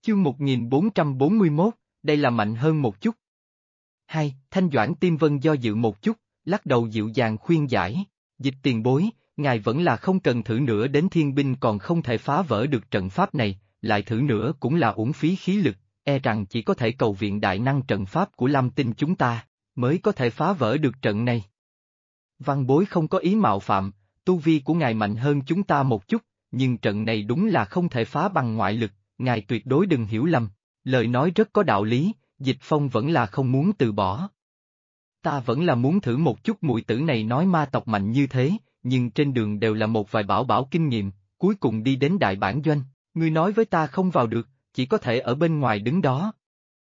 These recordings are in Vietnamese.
Chương 1441, đây là mạnh hơn một chút. Hai, Thanh Doãn Tiêm Vân do dự một chút, lắc đầu dịu dàng khuyên giải, Dịch tiền bối, ngài vẫn là không cần thử nữa, đến thiên binh còn không thể phá vỡ được trận pháp này, lại thử nữa cũng là uổng phí khí lực, e rằng chỉ có thể cầu viện đại năng trận pháp của Lam Tinh chúng ta, mới có thể phá vỡ được trận này. Văn bối không có ý mạo phạm, tu vi của ngài mạnh hơn chúng ta một chút, nhưng trận này đúng là không thể phá bằng ngoại lực, ngài tuyệt đối đừng hiểu lầm, lời nói rất có đạo lý, Dịch Phong vẫn là không muốn từ bỏ. Ta vẫn là muốn thử một chút, muội tử này nói ma tộc mạnh như thế, nhưng trên đường đều là một vài bảo kinh nghiệm, cuối cùng đi đến đại bản doanh, ngươi nói với ta không vào được, chỉ có thể ở bên ngoài đứng đó.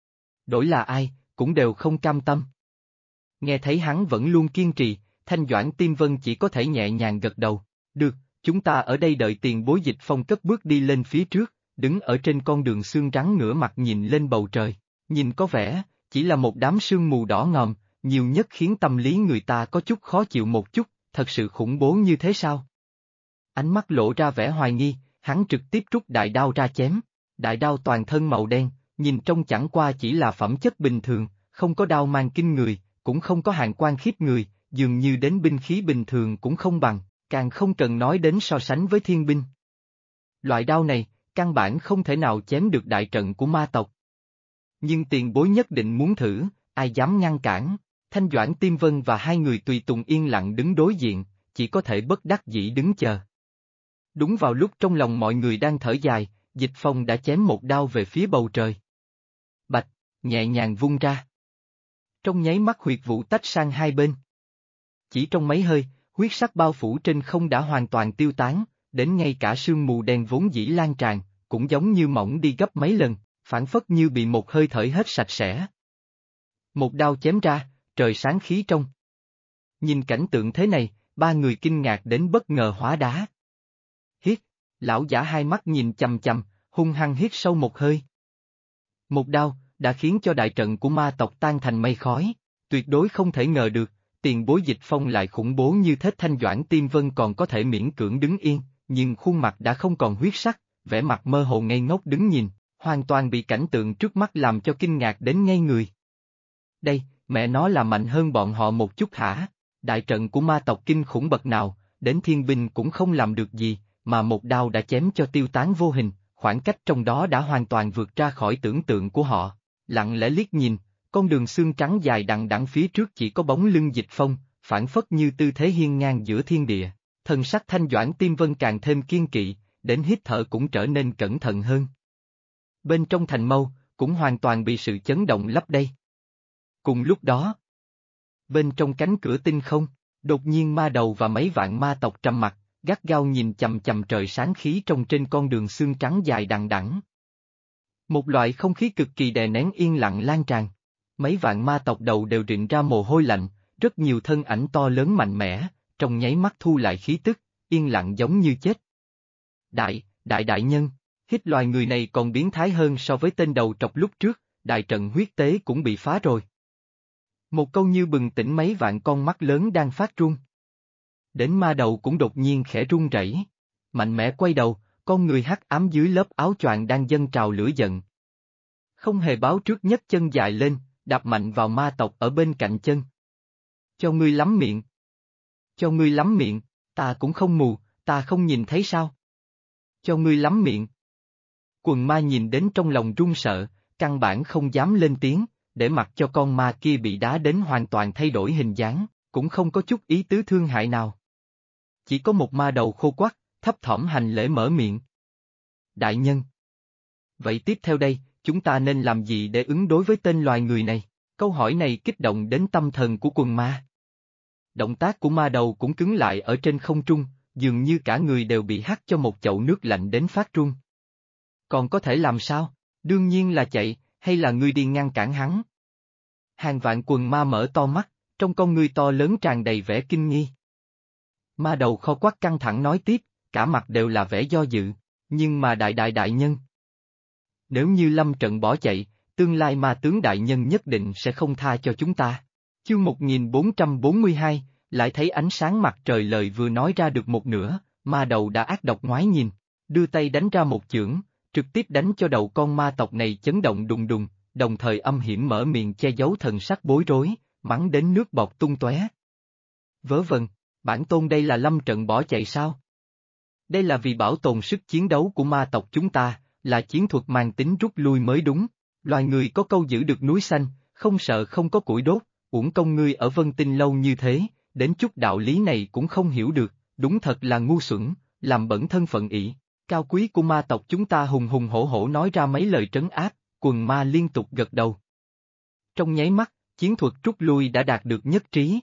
Đổi là ai, cũng đều không cam tâm. Nghe thấy hắn vẫn luôn kiên trì, Thanh Doãn Tiêm Vân chỉ có thể nhẹ nhàng gật đầu, được, chúng ta ở đây đợi tiền bối. Dịch Phong cất bước đi lên phía trước, đứng ở trên con đường xương trắng ngửa mặt nhìn lên bầu trời, nhìn có vẻ, chỉ là một đám sương mù đỏ ngòm, nhiều nhất khiến tâm lý người ta có chút khó chịu một chút, thật sự khủng bố như thế sao? Ánh mắt lộ ra vẻ hoài nghi, hắn trực tiếp rút đại đao ra chém, đại đao toàn thân màu đen, nhìn trông chẳng qua chỉ là phẩm chất bình thường, không có đao mang kinh người, cũng không có hàn quang khiếp người, dường như đến binh khí bình thường cũng không bằng, càng không cần nói đến so sánh với thiên binh. Loại đao này, căn bản không thể nào chém được đại trận của ma tộc. Nhưng tiền bối nhất định muốn thử, ai dám ngăn cản? Thanh Doãn Tiêm Vân và hai người tùy tùng yên lặng đứng đối diện, chỉ có thể bất đắc dĩ đứng chờ. Đúng vào lúc trong lòng mọi người đang thở dài, Dịch Phong đã chém một đao về phía bầu trời. Bạch, nhẹ nhàng vung ra. Trong nháy mắt huyệt vụ tách sang hai bên. Chỉ trong mấy hơi, huyết sắc bao phủ trên không đã hoàn toàn tiêu tán, đến ngay cả sương mù đen vốn dĩ lan tràn, cũng giống như mỏng đi gấp mấy lần, phản phất như bị một hơi thở hết sạch sẽ. Một đao chém ra, trời sáng khí trong. Nhìn cảnh tượng thế này, ba người kinh ngạc đến bất ngờ hóa đá. Hít, lão giả hai mắt nhìn chằm chằm, hung hăng hít sâu một hơi. Một đao, đã khiến cho đại trận của ma tộc tan thành mây khói, tuyệt đối không thể ngờ được, tiền bối Dịch Phong lại khủng bố như thế. Thanh Doãn Tiêm Vân còn có thể miễn cưỡng đứng yên, nhưng khuôn mặt đã không còn huyết sắc, vẻ mặt mơ hồ ngây ngốc đứng nhìn, hoàn toàn bị cảnh tượng trước mắt làm cho kinh ngạc đến ngây người. Đây, mẹ nó là mạnh hơn bọn họ một chút hả? Đại trận của ma tộc kinh khủng bậc nào, đến thiên binh cũng không làm được gì, mà một đao đã chém cho tiêu tán vô hình, khoảng cách trong đó đã hoàn toàn vượt ra khỏi tưởng tượng của họ. Lặng lẽ liếc nhìn, con đường xương trắng dài đằng đẵng phía trước chỉ có bóng lưng Dịch Phong, phản phất như tư thế hiên ngang giữa thiên địa. Thần sắc Thanh Doãn Tiêm Vân càng thêm kiên kỵ, đến hít thở cũng trở nên cẩn thận hơn. Bên trong thành mâu, cũng hoàn toàn bị sự chấn động lấp đầy. Cùng lúc đó, bên trong cánh cửa tinh không, đột nhiên ma đầu và mấy vạn ma tộc trầm mặc, gắt gao nhìn chằm chằm trời sáng khí trong trên con đường xương trắng dài đằng đẵng. Một loại không khí cực kỳ đè nén yên lặng lan tràn. Mấy vạn ma tộc đầu đều rịn ra mồ hôi lạnh, rất nhiều thân ảnh to lớn mạnh mẽ, trong nháy mắt thu lại khí tức, yên lặng giống như chết. Đại nhân, hít loài người này còn biến thái hơn so với tên đầu trọc lúc trước, đại trận huyết tế cũng bị phá rồi. Một câu như bừng tỉnh mấy vạn con mắt lớn đang phát run. Đến ma đầu cũng đột nhiên khẽ run rẩy, mạnh mẽ quay đầu, con người hắc ám dưới lớp áo choàng đang dâng trào lửa giận. Không hề báo trước nhấc chân dài lên, đạp mạnh vào ma tộc ở bên cạnh chân. Cho ngươi lắm miệng. Cho ngươi lắm miệng, ta cũng không mù, ta không nhìn thấy sao? Cho ngươi lắm miệng. Quần ma nhìn đến trong lòng run sợ, căn bản không dám lên tiếng, để mặc cho con ma kia bị đá đến hoàn toàn thay đổi hình dáng, cũng không có chút ý tứ thương hại nào. Chỉ có một ma đầu khô quắt, thấp thỏm hành lễ mở miệng. Đại nhân. Vậy tiếp theo đây, chúng ta nên làm gì để ứng đối với tên loài người này? Câu hỏi này kích động đến tâm thần của quần ma. Động tác của ma đầu cũng cứng lại ở trên không trung, dường như cả người đều bị hắt cho một chậu nước lạnh đến phát run. Còn có thể làm sao? Đương nhiên là chạy, hay là ngươi đi ngăn cản hắn? Hàng vạn quần ma mở to mắt, trong con ngươi to lớn tràn đầy vẻ kinh nghi. Ma đầu kho quắt căng thẳng nói tiếp, cả mặt đều là vẻ do dự, nhưng mà đại nhân. Nếu như lâm trận bỏ chạy, tương lai ma tướng đại nhân nhất định sẽ không tha cho chúng ta. Chương 1442, lại thấy ánh sáng mặt trời. Lời vừa nói ra được một nửa, ma đầu đã ác độc ngoái nhìn, đưa tay đánh ra một chưởng, trực tiếp đánh cho đầu con ma tộc này chấn động đùng đùng, đồng thời âm hiểm mở miệng che giấu thần sắc bối rối, mắng đến nước bọt tung tóe. Vớ vẩn, bản tôn đây là lâm trận bỏ chạy sao? Đây là vì bảo tồn sức chiến đấu của ma tộc chúng ta, là chiến thuật mang tính rút lui mới đúng. Loài người có câu giữ được núi xanh, không sợ không có củi đốt, uổng công ngươi ở Vân Tinh lâu như thế, đến chút đạo lý này cũng không hiểu được, đúng thật là ngu xuẩn, làm bẩn thân phận ỷ. Cao quý của ma tộc chúng ta hùng hùng hổ hổ nói ra mấy lời trấn áp, quần ma liên tục gật đầu. Trong nháy mắt, chiến thuật rút lui đã đạt được nhất trí.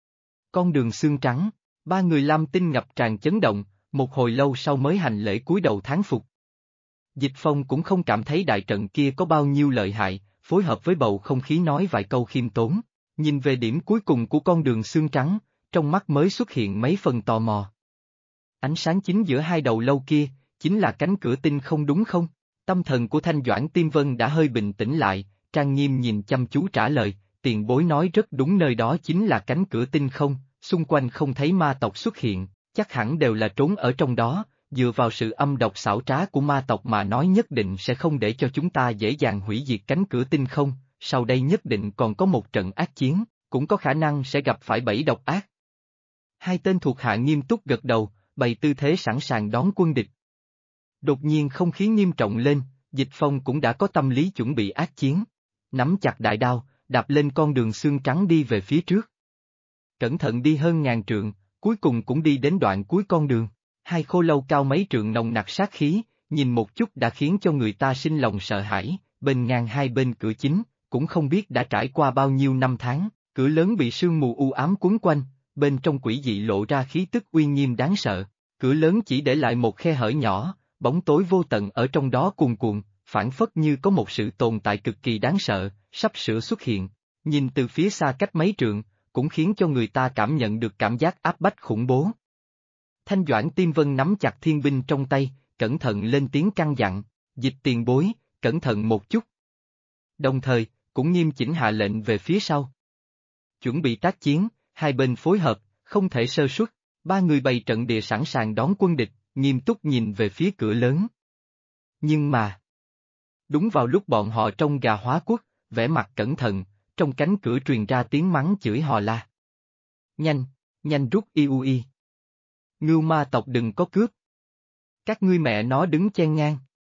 Con đường xương trắng, ba người Lam Tinh ngập tràn chấn động, một hồi lâu sau mới hành lễ cúi đầu thán phục. Dịch Phong cũng không cảm thấy đại trận kia có bao nhiêu lợi hại, phối hợp với bầu không khí nói vài câu khiêm tốn, nhìn về điểm cuối cùng của con đường xương trắng, trong mắt mới xuất hiện mấy phần tò mò. Ánh sáng chính giữa hai đầu lâu kia, chính là cánh cửa tinh không đúng không? Tâm thần của Thanh Doãn Tiêm Vân đã hơi bình tĩnh lại, trang nghiêm nhìn chăm chú trả lời, tiền bối nói rất đúng, nơi đó chính là cánh cửa tinh không, xung quanh không thấy ma tộc xuất hiện, chắc hẳn đều là trốn ở trong đó, dựa vào sự âm độc xảo trá của ma tộc mà nói nhất định sẽ không để cho chúng ta dễ dàng hủy diệt cánh cửa tinh không, sau đây nhất định còn có một trận ác chiến, cũng có khả năng sẽ gặp phải bẫy độc ác. Hai tên thuộc hạ nghiêm túc gật đầu, bày tư thế sẵn sàng đón quân địch. Đột nhiên không khí nghiêm trọng lên, Dịch Phong cũng đã có tâm lý chuẩn bị ác chiến. Nắm chặt đại đao, đạp lên con đường xương trắng đi về phía trước. Cẩn thận đi hơn ngàn trượng, cuối cùng cũng đi đến đoạn cuối con đường. Hai khô lâu cao mấy trượng nồng nặc sát khí, nhìn một chút đã khiến cho người ta sinh lòng sợ hãi, bên ngang hai bên cửa chính, cũng không biết đã trải qua bao nhiêu năm tháng, cửa lớn bị sương mù u ám quấn quanh, bên trong quỷ dị lộ ra khí tức uy nghiêm đáng sợ, cửa lớn chỉ để lại một khe hở nhỏ, bóng tối vô tận ở trong đó cuồn cuộn, phản phất như có một sự tồn tại cực kỳ đáng sợ, sắp sửa xuất hiện, nhìn từ phía xa cách mấy trượng, cũng khiến cho người ta cảm nhận được cảm giác áp bách khủng bố. Thanh Doãn Tiêm Vân nắm chặt thiên binh trong tay, cẩn thận lên tiếng căn dặn, Dịch tiền bối, cẩn thận một chút. Đồng thời, cũng nghiêm chỉnh hạ lệnh về phía sau. Chuẩn bị tác chiến, hai bên phối hợp, không thể sơ suất, ba người bày trận địa sẵn sàng đón quân địch, nghiêm túc nhìn về phía cửa lớn. Nhưng mà, đúng vào lúc bọn họ trông gà hóa quốc, vẻ mặt cẩn thận, trong cánh cửa truyền ra tiếng mắng chửi hò la. Nhanh, nhanh rút y. Ngưu ma tộc đừng có cướp. Các ngươi mẹ nó đứng chen ngang.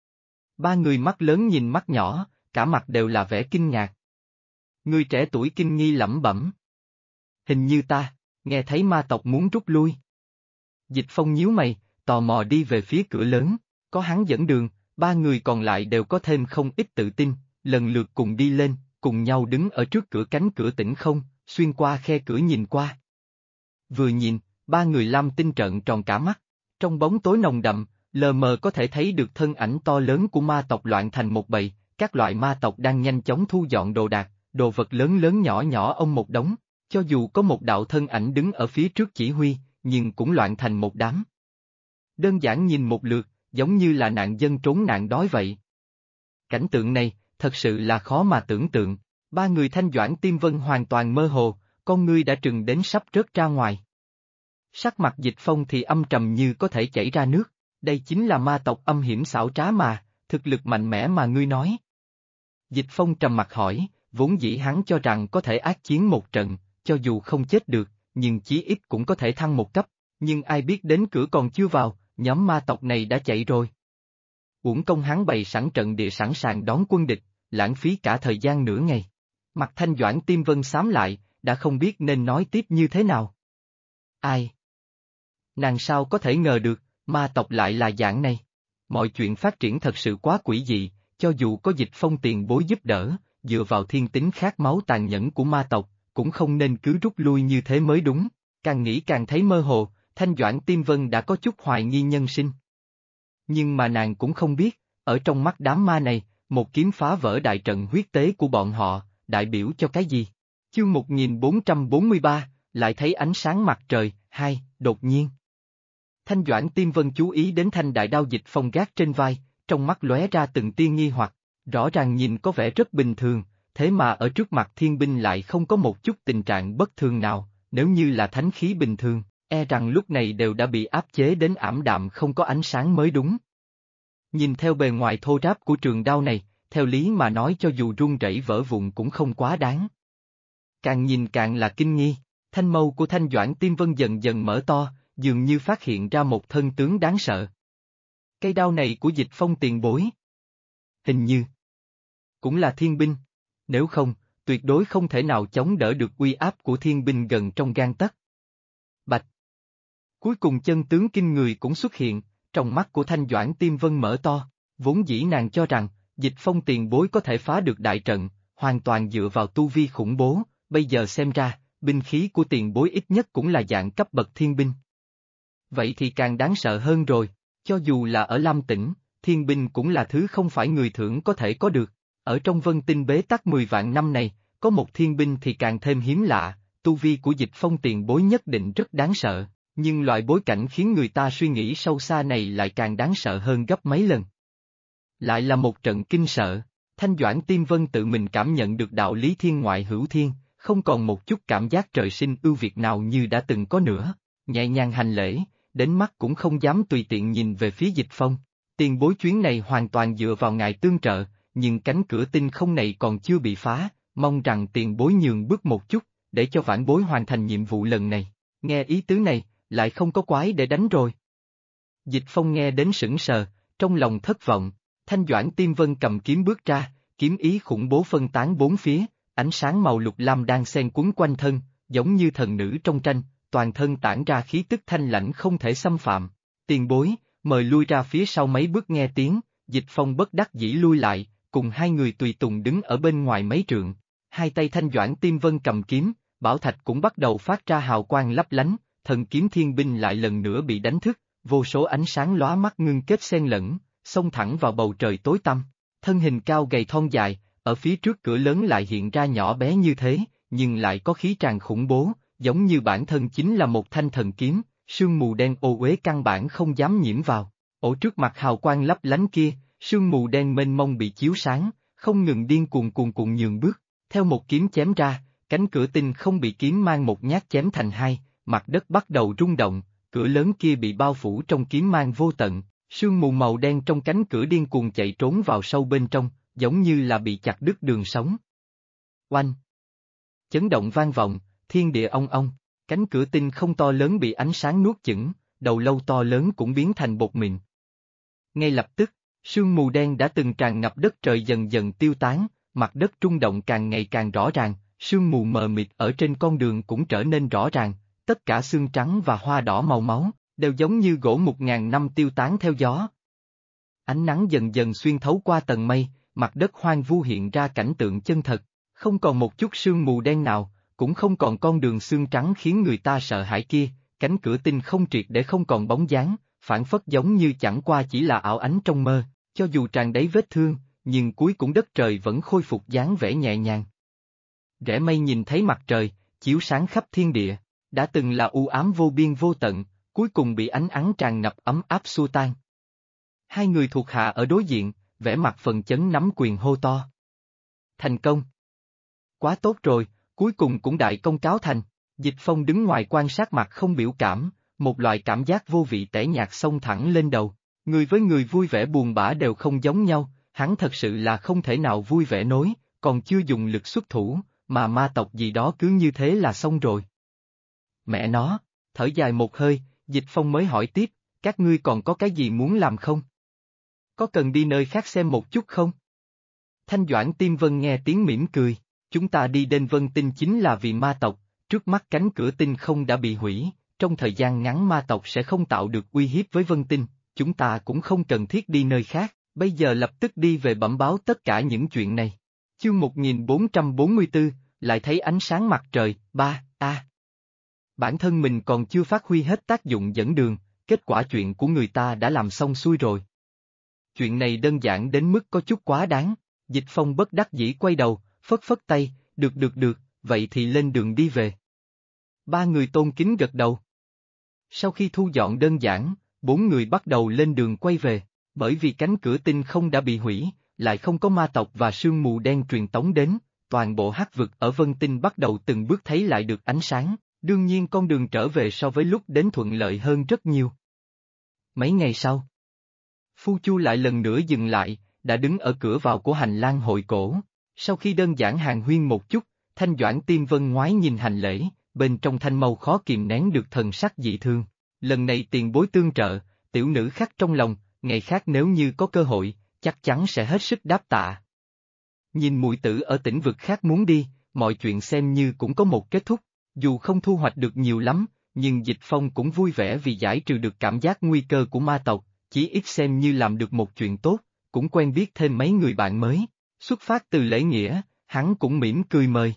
Ba người mắt lớn nhìn mắt nhỏ, cả mặt đều là vẻ kinh ngạc. Người trẻ tuổi kinh nghi lẩm bẩm. Hình như ta, nghe thấy ma tộc muốn rút lui. Dịch Phong nhíu mày, tò mò đi về phía cửa lớn, có hắn dẫn đường, ba người còn lại đều có thêm không ít tự tin, lần lượt cùng đi lên, cùng nhau đứng ở trước cửa cánh cửa tĩnh không, xuyên qua khe cửa nhìn qua. Vừa nhìn, ba người Lam Tinh trợn tròn cả mắt, trong bóng tối nồng đậm, lờ mờ có thể thấy được thân ảnh to lớn của ma tộc loạn thành một bầy, các loại ma tộc đang nhanh chóng thu dọn đồ đạc, đồ vật lớn lớn nhỏ nhỏ ông một đống, cho dù có một đạo thân ảnh đứng ở phía trước chỉ huy, nhưng cũng loạn thành một đám. Đơn giản nhìn một lượt, giống như là nạn dân trốn nạn đói vậy. Cảnh tượng này, thật sự là khó mà tưởng tượng, ba người Thanh Doãn Tiêm Vân hoàn toàn mơ hồ, con ngươi đã trừng đến sắp rớt ra ngoài. Sắc mặt Dịch Phong thì âm trầm như có thể chảy ra nước, đây chính là ma tộc âm hiểm xảo trá mà, thực lực mạnh mẽ mà ngươi nói. Dịch Phong trầm mặt hỏi, vốn dĩ hắn cho rằng có thể ác chiến một trận, cho dù không chết được, nhưng chí ít cũng có thể thăng một cấp, nhưng ai biết đến cửa còn chưa vào, nhóm ma tộc này đã chạy rồi. Uổng công hắn bày sẵn trận địa sẵn sàng đón quân địch, lãng phí cả thời gian nửa ngày. Mặt Thanh Doãn Tiêm Vân xám lại, đã không biết nên nói tiếp như thế nào. Ai? Nàng sao có thể ngờ được, ma tộc lại là dạng này. Mọi chuyện phát triển thật sự quá quỷ dị, cho dù có Dịch Phong tiền bối giúp đỡ, dựa vào thiên tính khát máu tàn nhẫn của ma tộc, cũng không nên cứ rút lui như thế mới đúng. Càng nghĩ càng thấy mơ hồ, Thanh Doãn Tiêm Vân đã có chút hoài nghi nhân sinh. Nhưng mà nàng cũng không biết, ở trong mắt đám ma này, một kiếm phá vỡ đại trận huyết tế của bọn họ, đại biểu cho cái gì? Chương 1443, lại thấy ánh sáng mặt trời, đột nhiên. Thanh Doãn Tiêm Vân chú ý đến thanh đại đao Dịch Phong gác trên vai, trong mắt lóe ra từng tia nghi hoặc, rõ ràng nhìn có vẻ rất bình thường, thế mà ở trước mặt thiên binh lại không có một chút tình trạng bất thường nào, nếu như là thánh khí bình thường, e rằng lúc này đều đã bị áp chế đến ảm đạm không có ánh sáng mới đúng. Nhìn theo bề ngoài thô ráp của trường đao này, theo lý mà nói cho dù rung rẩy vỡ vụn cũng không quá đáng. Càng nhìn càng là kinh nghi, thanh mâu của Thanh Doãn Tiêm Vân dần dần mở to, dường như phát hiện ra một thân tướng đáng sợ. Cây đao này của Dịch Phong tiền bối. Hình như cũng là thiên binh, nếu không, tuyệt đối không thể nào chống đỡ được uy áp của thiên binh gần trong gang tấc. Bạch. Cuối cùng chân tướng kinh người cũng xuất hiện, trong mắt của Thanh Doãn Tiêm Vân mở to, vốn dĩ nàng cho rằng, Dịch Phong tiền bối có thể phá được đại trận, hoàn toàn dựa vào tu vi khủng bố, bây giờ xem ra, binh khí của tiền bối ít nhất cũng là dạng cấp bậc thiên binh. Vậy thì càng đáng sợ hơn rồi, cho dù là ở Lam Tỉnh, thiên binh cũng là thứ không phải người thường có thể có được. Ở trong Vân Tinh bế tắc 10 vạn năm này, có một thiên binh thì càng thêm hiếm lạ, tu vi của Dịch Phong tiền bối nhất định rất đáng sợ, nhưng loại bối cảnh khiến người ta suy nghĩ sâu xa này lại càng đáng sợ hơn gấp mấy lần. Lại là một trận kinh sợ, Thanh Doãn Tiêm Vân tự mình cảm nhận được đạo lý thiên ngoại hữu thiên, không còn một chút cảm giác trời sinh ưu việt nào như đã từng có nữa, nhẹ nhàng hành lễ, đến mắt cũng không dám tùy tiện nhìn về phía Dịch Phong. Tiền bối chuyến này hoàn toàn dựa vào ngài tương trợ, nhưng cánh cửa tinh không này còn chưa bị phá, mong rằng tiền bối nhường bước một chút, để cho vãn bối hoàn thành nhiệm vụ lần này. Nghe ý tứ này, lại không có quái để đánh rồi. Dịch Phong nghe đến sững sờ, trong lòng thất vọng, Thanh Doãn Tiêm Vân cầm kiếm bước ra, kiếm ý khủng bố phân tán bốn phía, ánh sáng màu lục lam đang xen quấn quanh thân, giống như thần nữ trong tranh, toàn thân tản ra khí tức thanh lãnh không thể xâm phạm. Tiền bối, mời lui ra phía sau mấy bước nghe tiếng, Dịch Phong bất đắc dĩ lui lại, cùng hai người tùy tùng đứng ở bên ngoài mấy trượng. Hai tay Thanh Doãn Tiêm Vân cầm kiếm, bảo thạch cũng bắt đầu phát ra hào quang lấp lánh, thần kiếm thiên binh lại lần nữa bị đánh thức, vô số ánh sáng lóa mắt ngưng kết xen lẫn, xông thẳng vào bầu trời tối tăm. Thân hình cao gầy thon dài, ở phía trước cửa lớn lại hiện ra nhỏ bé như thế, nhưng lại có khí tràn khủng bố, giống như bản thân chính là một thanh thần kiếm, sương mù đen ô uế căn bản không dám nhiễm vào. Ở trước mặt hào quang lấp lánh kia, sương mù đen mênh mông bị chiếu sáng, không ngừng điên cuồng nhường bước, theo một kiếm chém ra, cánh cửa tinh không bị kiếm mang một nhát chém thành hai, mặt đất bắt đầu rung động, cửa lớn kia bị bao phủ trong kiếm mang vô tận, sương mù màu đen trong cánh cửa điên cuồng chạy trốn vào sâu bên trong, giống như là bị chặt đứt đường sống. Oanh! Chấn động vang vọng, thiên địa ong ong, cánh cửa tinh không to lớn bị ánh sáng nuốt chửng, đầu lâu to lớn cũng biến thành bột mịn. Ngay lập tức, sương mù đen đã từng tràn ngập đất trời dần dần tiêu tán, mặt đất rung động càng ngày càng rõ ràng, sương mù mờ mịt ở trên con đường cũng trở nên rõ ràng, tất cả xương trắng và hoa đỏ màu máu, đều giống như gỗ 1000 năm tiêu tán theo gió. Ánh nắng dần dần xuyên thấu qua tầng mây, mặt đất hoang vu hiện ra cảnh tượng chân thật, không còn một chút sương mù đen nào, cũng không còn con đường xương trắng khiến người ta sợ hãi kia, cánh cửa tinh không triệt để không còn bóng dáng, phản phất giống như chẳng qua chỉ là ảo ánh trong mơ, cho dù tràn đầy vết thương, nhưng cuối cùng đất trời vẫn khôi phục dáng vẻ nhẹ nhàng. Rẽ mây nhìn thấy mặt trời, chiếu sáng khắp thiên địa, đã từng là u ám vô biên vô tận, cuối cùng bị ánh nắng tràn ngập ấm áp xua tan. Hai người thuộc hạ ở đối diện, vẻ mặt phần chấn nắm quyền hô to. Thành công! Quá tốt rồi, cuối cùng cũng đại công cáo thành. Dịch Phong đứng ngoài quan sát mặt không biểu cảm, một loại cảm giác vô vị tẻ nhạt xông thẳng lên đầu. Người với người vui vẻ buồn bã đều không giống nhau, hắn thật sự là không thể nào vui vẻ nối, còn chưa dùng lực xuất thủ, mà ma tộc gì đó cứ như thế là xong rồi. Mẹ nó, thở dài một hơi, Dịch Phong mới hỏi tiếp, các ngươi còn có cái gì muốn làm không? Có cần đi nơi khác xem một chút không? Thanh Doãn Tiêm Vân nghe tiếng mỉm cười, chúng ta đi đến Vân Tinh chính là vì ma tộc, trước mắt cánh cửa tinh không đã bị hủy, trong thời gian ngắn ma tộc sẽ không tạo được uy hiếp với Vân Tinh, chúng ta cũng không cần thiết đi nơi khác, bây giờ lập tức đi về bẩm báo tất cả những chuyện này. Chương 1444, lại thấy ánh sáng mặt trời, bản thân mình còn chưa phát huy hết tác dụng dẫn đường, kết quả chuyện của người ta đã làm xong xuôi rồi. Chuyện này đơn giản đến mức có chút quá đáng, Dịch Phong bất đắc dĩ quay đầu, phất phất tay, được, vậy thì lên đường đi về. Ba người tôn kính gật đầu. Sau khi thu dọn đơn giản, bốn người bắt đầu lên đường quay về, bởi vì cánh cửa tinh không đã bị hủy, lại không có ma tộc và sương mù đen truyền tống đến, toàn bộ hắc vực ở Vân Tinh bắt đầu từng bước thấy lại được ánh sáng, đương nhiên con đường trở về so với lúc đến thuận lợi hơn rất nhiều. Mấy ngày sau, Phu Chu lại lần nữa dừng lại, đã đứng ở cửa vào của hành lang hội cổ. Sau khi đơn giản hàn huyên một chút, Thanh Doãn Tiêm Vân ngoái nhìn hành lễ, bên trong thanh mâu khó kìm nén được thần sắc dị thương. Lần này tiền bối tương trợ, tiểu nữ khắc trong lòng, ngày khác nếu như có cơ hội, chắc chắn sẽ hết sức đáp tạ. Nhìn muội tử ở tỉnh vực khác muốn đi, mọi chuyện xem như cũng có một kết thúc, dù không thu hoạch được nhiều lắm, nhưng Dịch Phong cũng vui vẻ vì giải trừ được cảm giác nguy cơ của ma tộc, chí ít xem như làm được một chuyện tốt, cũng quen biết thêm mấy người bạn mới. Xuất phát từ lễ nghĩa, hắn cũng mỉm cười mời.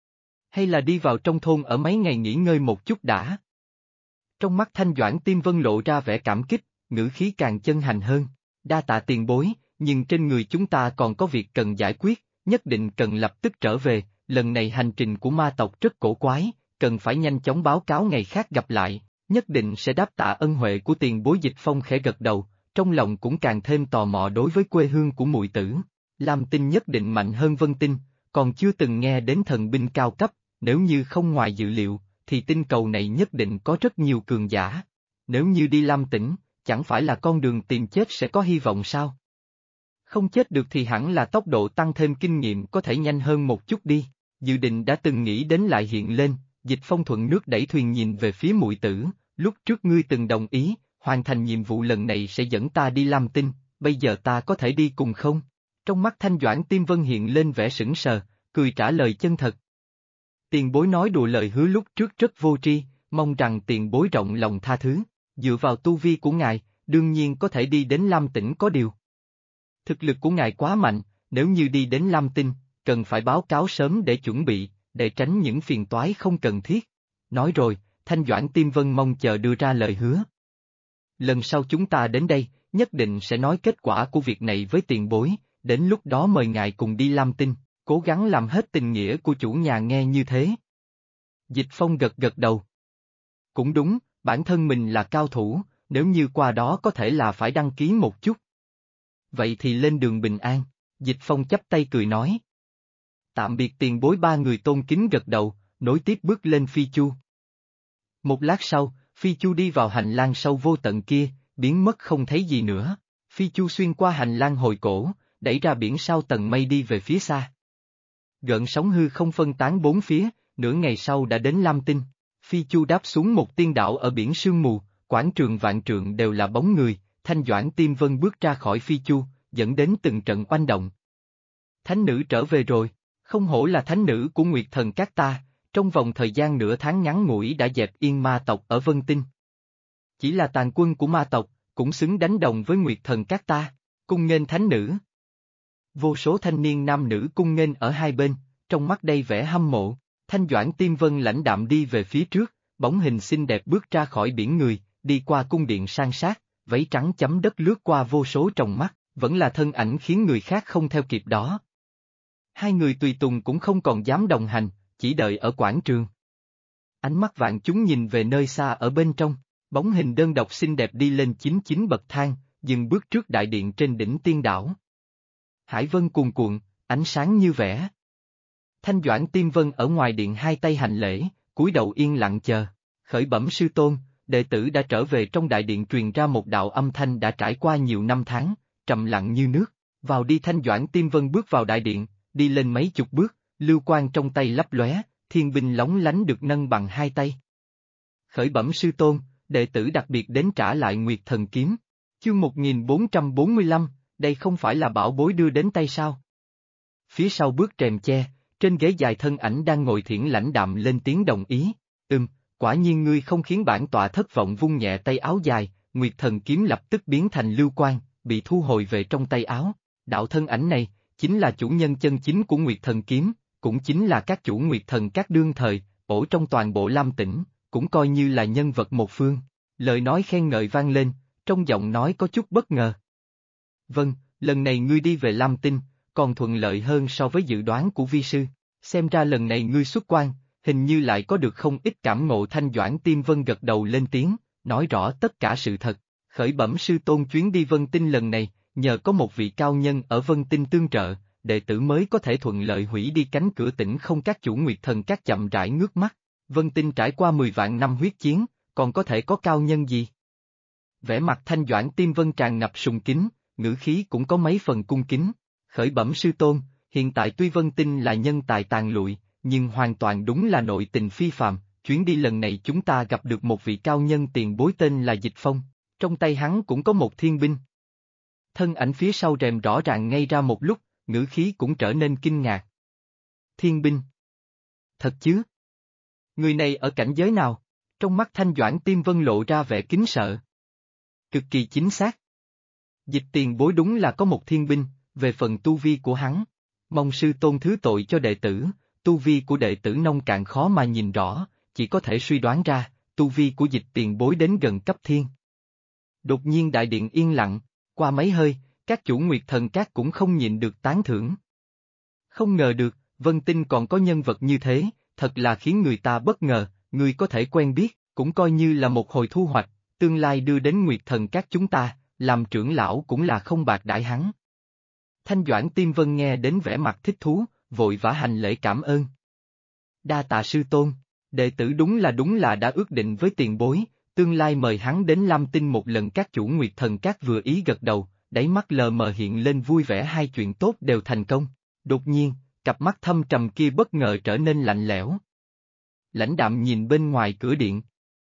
Hay là đi vào trong thôn ở mấy ngày nghỉ ngơi một chút đã. Trong mắt Thanh Doãn Tiêm Vân lộ ra vẻ cảm kích, ngữ khí càng chân thành hơn. Đa tạ tiền bối, nhưng trên người chúng ta còn có việc cần giải quyết, nhất định cần lập tức trở về, lần này hành trình của ma tộc rất cổ quái, cần phải nhanh chóng báo cáo ngày khác gặp lại, nhất định sẽ đáp tạ ân huệ của tiền bối. Dịch Phong khẽ gật đầu, trong lòng cũng càng thêm tò mò đối với quê hương của muội tử. Lam Tinh nhất định mạnh hơn Vân Tinh, còn chưa từng nghe đến thần binh cao cấp, nếu như không ngoài dự liệu, thì tinh cầu này nhất định có rất nhiều cường giả. Nếu như đi Lam Tỉnh, chẳng phải là con đường tìm chết sẽ có hy vọng sao? Không chết được thì hẳn là tốc độ tăng thêm kinh nghiệm có thể nhanh hơn một chút đi. Dự định đã từng nghĩ đến lại hiện lên, Dịch Phong thuận nước đẩy thuyền nhìn về phía muội tử, lúc trước ngươi từng đồng ý, hoàn thành nhiệm vụ lần này sẽ dẫn ta đi Lam Tinh, bây giờ ta có thể đi cùng không? Trong mắt Thanh Doãn Tiêm Vân hiện lên vẻ sững sờ, cười trả lời chân thật. Tiền bối nói đùa lời hứa lúc trước rất vô tri, mong rằng tiền bối rộng lòng tha thứ, dựa vào tu vi của ngài, đương nhiên có thể đi đến Lam Tỉnh có điều. Thực lực của ngài quá mạnh, nếu như đi đến Lam Tinh, cần phải báo cáo sớm để chuẩn bị, để tránh những phiền toái không cần thiết. Nói rồi, Thanh Doãn Tiêm Vân mong chờ đưa ra lời hứa. Lần sau chúng ta đến đây, nhất định sẽ nói kết quả của việc này với tiền bối, đến lúc đó mời ngài cùng đi Lam Tinh, cố gắng làm hết tình nghĩa của chủ nhà nghe như thế. Dịch Phong gật gật đầu. Cũng đúng, bản thân mình là cao thủ, nếu như qua đó có thể là phải đăng ký một chút. Vậy thì lên đường bình an, Dịch Phong chắp tay cười nói. Tạm biệt tiền bối. Ba người tôn kính gật đầu, nối tiếp bước lên phi chu. Một lát sau, phi chu đi vào hành lang sâu vô tận kia, biến mất không thấy gì nữa. Phi chu xuyên qua hành lang hồi cổ, đẩy ra biển sao tầng mây đi về phía xa. Gợn sóng hư không phân tán bốn phía, nửa ngày sau đã đến Lam Tinh. Phi chu đáp xuống một tiên đảo ở biển sương mù, quảng trường vạn trượng đều là bóng người. Thanh Doãn Tiêm Vân bước ra khỏi phi chu, dẫn đến từng trận oanh động. Thánh nữ trở về rồi, không hổ là thánh nữ của Nguyệt Thần các ta, trong vòng thời gian nửa tháng ngắn ngủi đã dẹp yên ma tộc ở Vân Tinh. Chỉ là tàn quân của ma tộc, cũng xứng đánh đồng với Nguyệt Thần các ta, cung nghênh thánh nữ. Vô số thanh niên nam nữ cung nghênh ở hai bên, trong mắt đầy vẻ hâm mộ. Thanh Doãn Tiêm Vân lãnh đạm đi về phía trước, bóng hình xinh đẹp bước ra khỏi biển người, đi qua cung điện san sát, váy trắng chấm đất lướt qua vô số tròng mắt, vẫn là thân ảnh khiến người khác không theo kịp đó. Hai người tùy tùng cũng không còn dám đồng hành, chỉ đợi ở quảng trường. Ánh mắt vạn chúng nhìn về nơi xa ở bên trong, bóng hình đơn độc xinh đẹp đi lên 99 bậc thang, dừng bước trước đại điện trên đỉnh tiên đảo. Hải vân cuồn cuộn, ánh sáng như vẽ. Thanh Doãn Tiêm Vân ở ngoài điện hai tay hành lễ, cúi đầu yên lặng chờ. Khởi bẩm sư tôn, đệ tử đã trở về. Trong đại điện truyền ra một đạo âm thanh đã trải qua nhiều năm tháng, trầm lặng như nước. Vào đi. Thanh Doãn Tiêm Vân bước vào đại điện, đi lên mấy chục bước, lưu quang trong tay lấp lóe, thiên binh lóng lánh được nâng bằng hai tay. Khởi bẩm sư tôn, đệ tử đặc biệt đến trả lại Nguyệt Thần kiếm. Chương 1445, đây không phải là bảo bối đưa đến tay sao? Phía sau bước rèm che, trên ghế dài thân ảnh đang ngồi thiển lãnh đạm lên tiếng đồng ý. Quả nhiên ngươi không khiến bản tọa thất vọng. Vung nhẹ tay áo dài, Nguyệt Thần kiếm lập tức biến thành lưu quang, bị thu hồi về trong tay áo. Đạo thân ảnh này, chính là chủ nhân chân chính của Nguyệt Thần kiếm, cũng chính là các chủ Nguyệt Thần các đương thời, ổ trong toàn bộ Lam Tỉnh, cũng coi như là nhân vật một phương. Lời nói khen ngợi vang lên, trong giọng nói có chút bất ngờ. Vâng, lần này ngươi đi về Lam Tinh, còn thuận lợi hơn so với dự đoán của vi sư. Xem ra lần này ngươi xuất quan, hình như lại có được không ít cảm ngộ. Thanh Doãn Tiêm Vân gật đầu lên tiếng, nói rõ tất cả sự thật. Khởi bẩm sư tôn, chuyến đi Vân Tinh lần này, nhờ có một vị cao nhân ở Vân Tinh tương trợ, đệ tử mới có thể thuận lợi hủy đi cánh cửa Tỉnh Không. Các chủ Nguyệt Thần các chậm rãi ngước mắt. Vân Tinh trải qua 10 vạn năm huyết chiến, còn có thể có cao nhân gì? Vẻ mặt Thanh Doãn Tiêm Vân tràn ngập sùng kính, ngữ khí cũng có mấy phần cung kính. Khởi bẩm sư tôn, hiện tại tuy Vân Tinh là nhân tài tàn lụi, nhưng hoàn toàn đúng là nội tình phi phàm. Chuyến đi lần này chúng ta gặp được một vị cao nhân tiền bối tên là Dịch Phong, trong tay hắn cũng có một thiên binh. Thân ảnh phía sau rèm rõ ràng ngay ra một lúc, ngữ khí cũng trở nên kinh ngạc. Thiên binh? Thật chứ? Người này ở cảnh giới nào? Trong mắt Thanh Doãn Tiêm Vân lộ ra vẻ kính sợ. Cực kỳ chính xác. Dịch tiền bối đúng là có một thiên binh, về phần tu vi của hắn. Mong sư tôn thứ tội cho đệ tử, tu vi của đệ tử nông cạn khó mà nhìn rõ, chỉ có thể suy đoán ra, tu vi của dịch tiền bối đến gần cấp thiên. Đột nhiên đại điện yên lặng, qua mấy hơi, các chủ Nguyệt Thần Các cũng không nhịn được tán thưởng. Không ngờ được, Vân Tinh còn có nhân vật như thế, thật là khiến người ta bất ngờ, người có thể quen biết, cũng coi như là một hồi thu hoạch, tương lai đưa đến Nguyệt Thần Các chúng ta, làm trưởng lão cũng là không bạc đãi hắn. Thanh Doãn Tiêm Vân nghe đến vẻ mặt thích thú, vội vã hành lễ cảm ơn. Đa tạ sư tôn, đệ tử đúng là đã ước định với tiền bối, tương lai mời hắn đến Lam Tinh một lần. Các chủ Nguyệt Thần Các vừa ý gật đầu, đáy mắt lờ mờ hiện lên vui vẻ, hai chuyện tốt đều thành công. Đột nhiên, cặp mắt thâm trầm kia bất ngờ trở nên lạnh lẽo. Lãnh đạm nhìn bên ngoài cửa điện.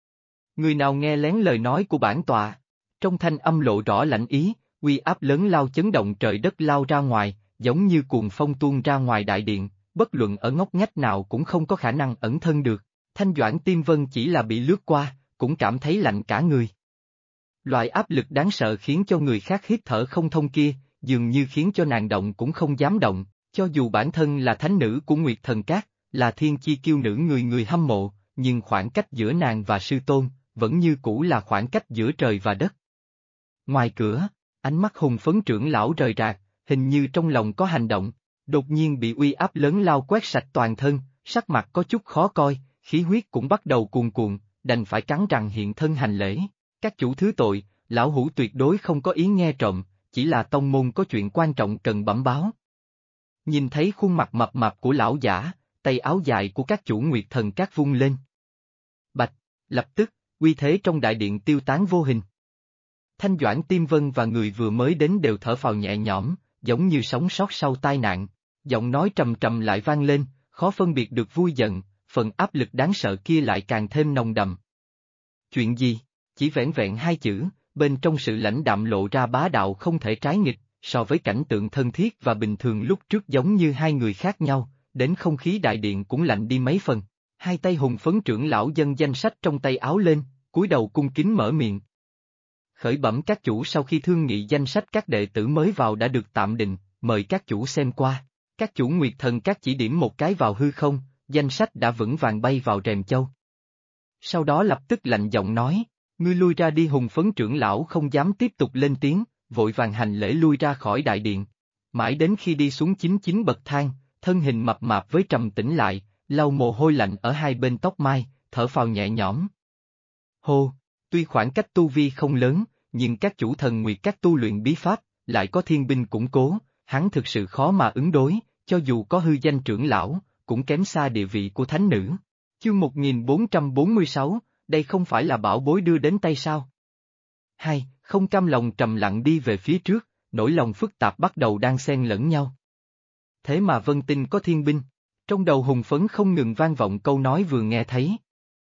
Người nào nghe lén lời nói của bản tọa? Trong thanh âm lộ rõ lạnh ý, uy áp lớn lao chấn động trời đất lao ra ngoài, giống như cuồng phong tuôn ra ngoài đại điện, bất luận ở ngóc ngách nào cũng không có khả năng ẩn thân được. Thanh Doãn Tiêm Vân chỉ là bị lướt qua, cũng cảm thấy lạnh cả người. Loại áp lực đáng sợ khiến cho người khác hít thở không thông kia, dường như khiến cho nàng động cũng không dám động, cho dù bản thân là thánh nữ của Nguyệt Thần Các, là thiên chi kiêu nữ người người hâm mộ, nhưng khoảng cách giữa nàng và sư tôn, vẫn như cũ là khoảng cách giữa trời và đất. Ngoài cửa, ánh mắt hùng phấn trưởng lão rời rạc, hình như trong lòng có hành động, đột nhiên bị uy áp lớn lao quét sạch toàn thân, sắc mặt có chút khó coi, khí huyết cũng bắt đầu cuồn cuộn, đành phải cắn răng hiện thân hành lễ. Các chủ thứ tội, lão hủ tuyệt đối không có ý nghe trộm, chỉ là tông môn có chuyện quan trọng cần bẩm báo. Nhìn thấy khuôn mặt mập mạp của lão giả, tay áo dài của các chủ Nguyệt Thần Các vung lên. Bạch, lập tức, uy thế trong đại điện tiêu tán vô hình. Thanh Doãn Tiêm Vân và người vừa mới đến đều thở phào nhẹ nhõm, giống như sống sót sau tai nạn, giọng nói trầm trầm lại vang lên, khó phân biệt được vui giận, phần áp lực đáng sợ kia lại càng thêm nồng đậm. Chuyện gì? Chỉ vẻn vẹn hai chữ, bên trong sự lãnh đạm lộ ra bá đạo không thể trái nghịch, so với cảnh tượng thân thiết và bình thường lúc trước giống như hai người khác nhau, đến không khí đại điện cũng lạnh đi mấy phần. Hai tay hùng phấn trưởng lão dâng danh sách trong tay áo lên, cúi đầu cung kính mở miệng. Khởi bẩm các chủ, sau khi thương nghị danh sách các đệ tử mới vào đã được tạm định, mời các chủ xem qua. Các chủ Nguyệt Thần Các chỉ điểm một cái vào hư không, danh sách đã vững vàng bay vào rèm châu. Sau đó lập tức lạnh giọng nói, ngươi lui ra đi. Hùng phấn trưởng lão không dám tiếp tục lên tiếng, vội vàng hành lễ lui ra khỏi đại điện. Mãi đến khi đi xuống 99 bậc thang, thân hình mập mạp với trầm tĩnh lại, lau mồ hôi lạnh ở hai bên tóc mai, thở phào nhẹ nhõm. Hô, tuy khoảng cách tu vi không lớn, nhưng các chủ thần Nguyệt Các tu luyện bí pháp, lại có thiên binh củng cố, hắn thực sự khó mà ứng đối, cho dù có hư danh trưởng lão, cũng kém xa địa vị của thánh nữ. Chương 1446, đây không phải là bảo bối đưa đến tay sao? Hai, không cam lòng trầm lặng đi về phía trước, nỗi lòng phức tạp bắt đầu đan xen lẫn nhau. Thế mà Vân Tinh có thiên binh, trong đầu hùng phấn không ngừng vang vọng câu nói vừa nghe thấy.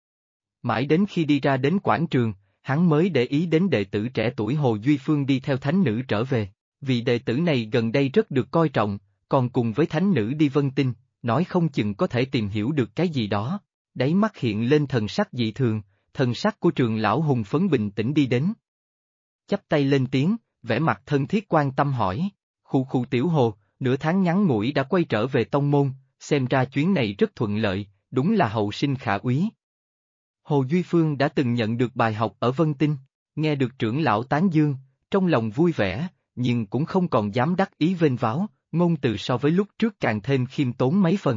Mãi đến khi đi ra đến quảng trường, hắn mới để ý đến đệ tử trẻ tuổi Hồ Duy Phương đi theo thánh nữ trở về, vì đệ tử này gần đây rất được coi trọng, còn cùng với thánh nữ đi Vân Tinh, nói không chừng có thể tìm hiểu được cái gì đó. Đáy mắt hiện lên thần sắc dị thường, thần sắc của trường lão hùng phấn bình tĩnh đi đến. Chắp tay lên tiếng, vẻ mặt thân thiết quan tâm hỏi, khu khu tiểu Hồ, nửa tháng ngắn ngủi đã quay trở về tông môn, xem ra chuyến này rất thuận lợi, đúng là hậu sinh khả úy. Hồ Duy Phương đã từng nhận được bài học ở Vân Tinh, nghe được trưởng lão tán dương, trong lòng vui vẻ, nhưng cũng không còn dám đắc ý vênh váo, ngôn từ so với lúc trước càng thêm khiêm tốn mấy phần.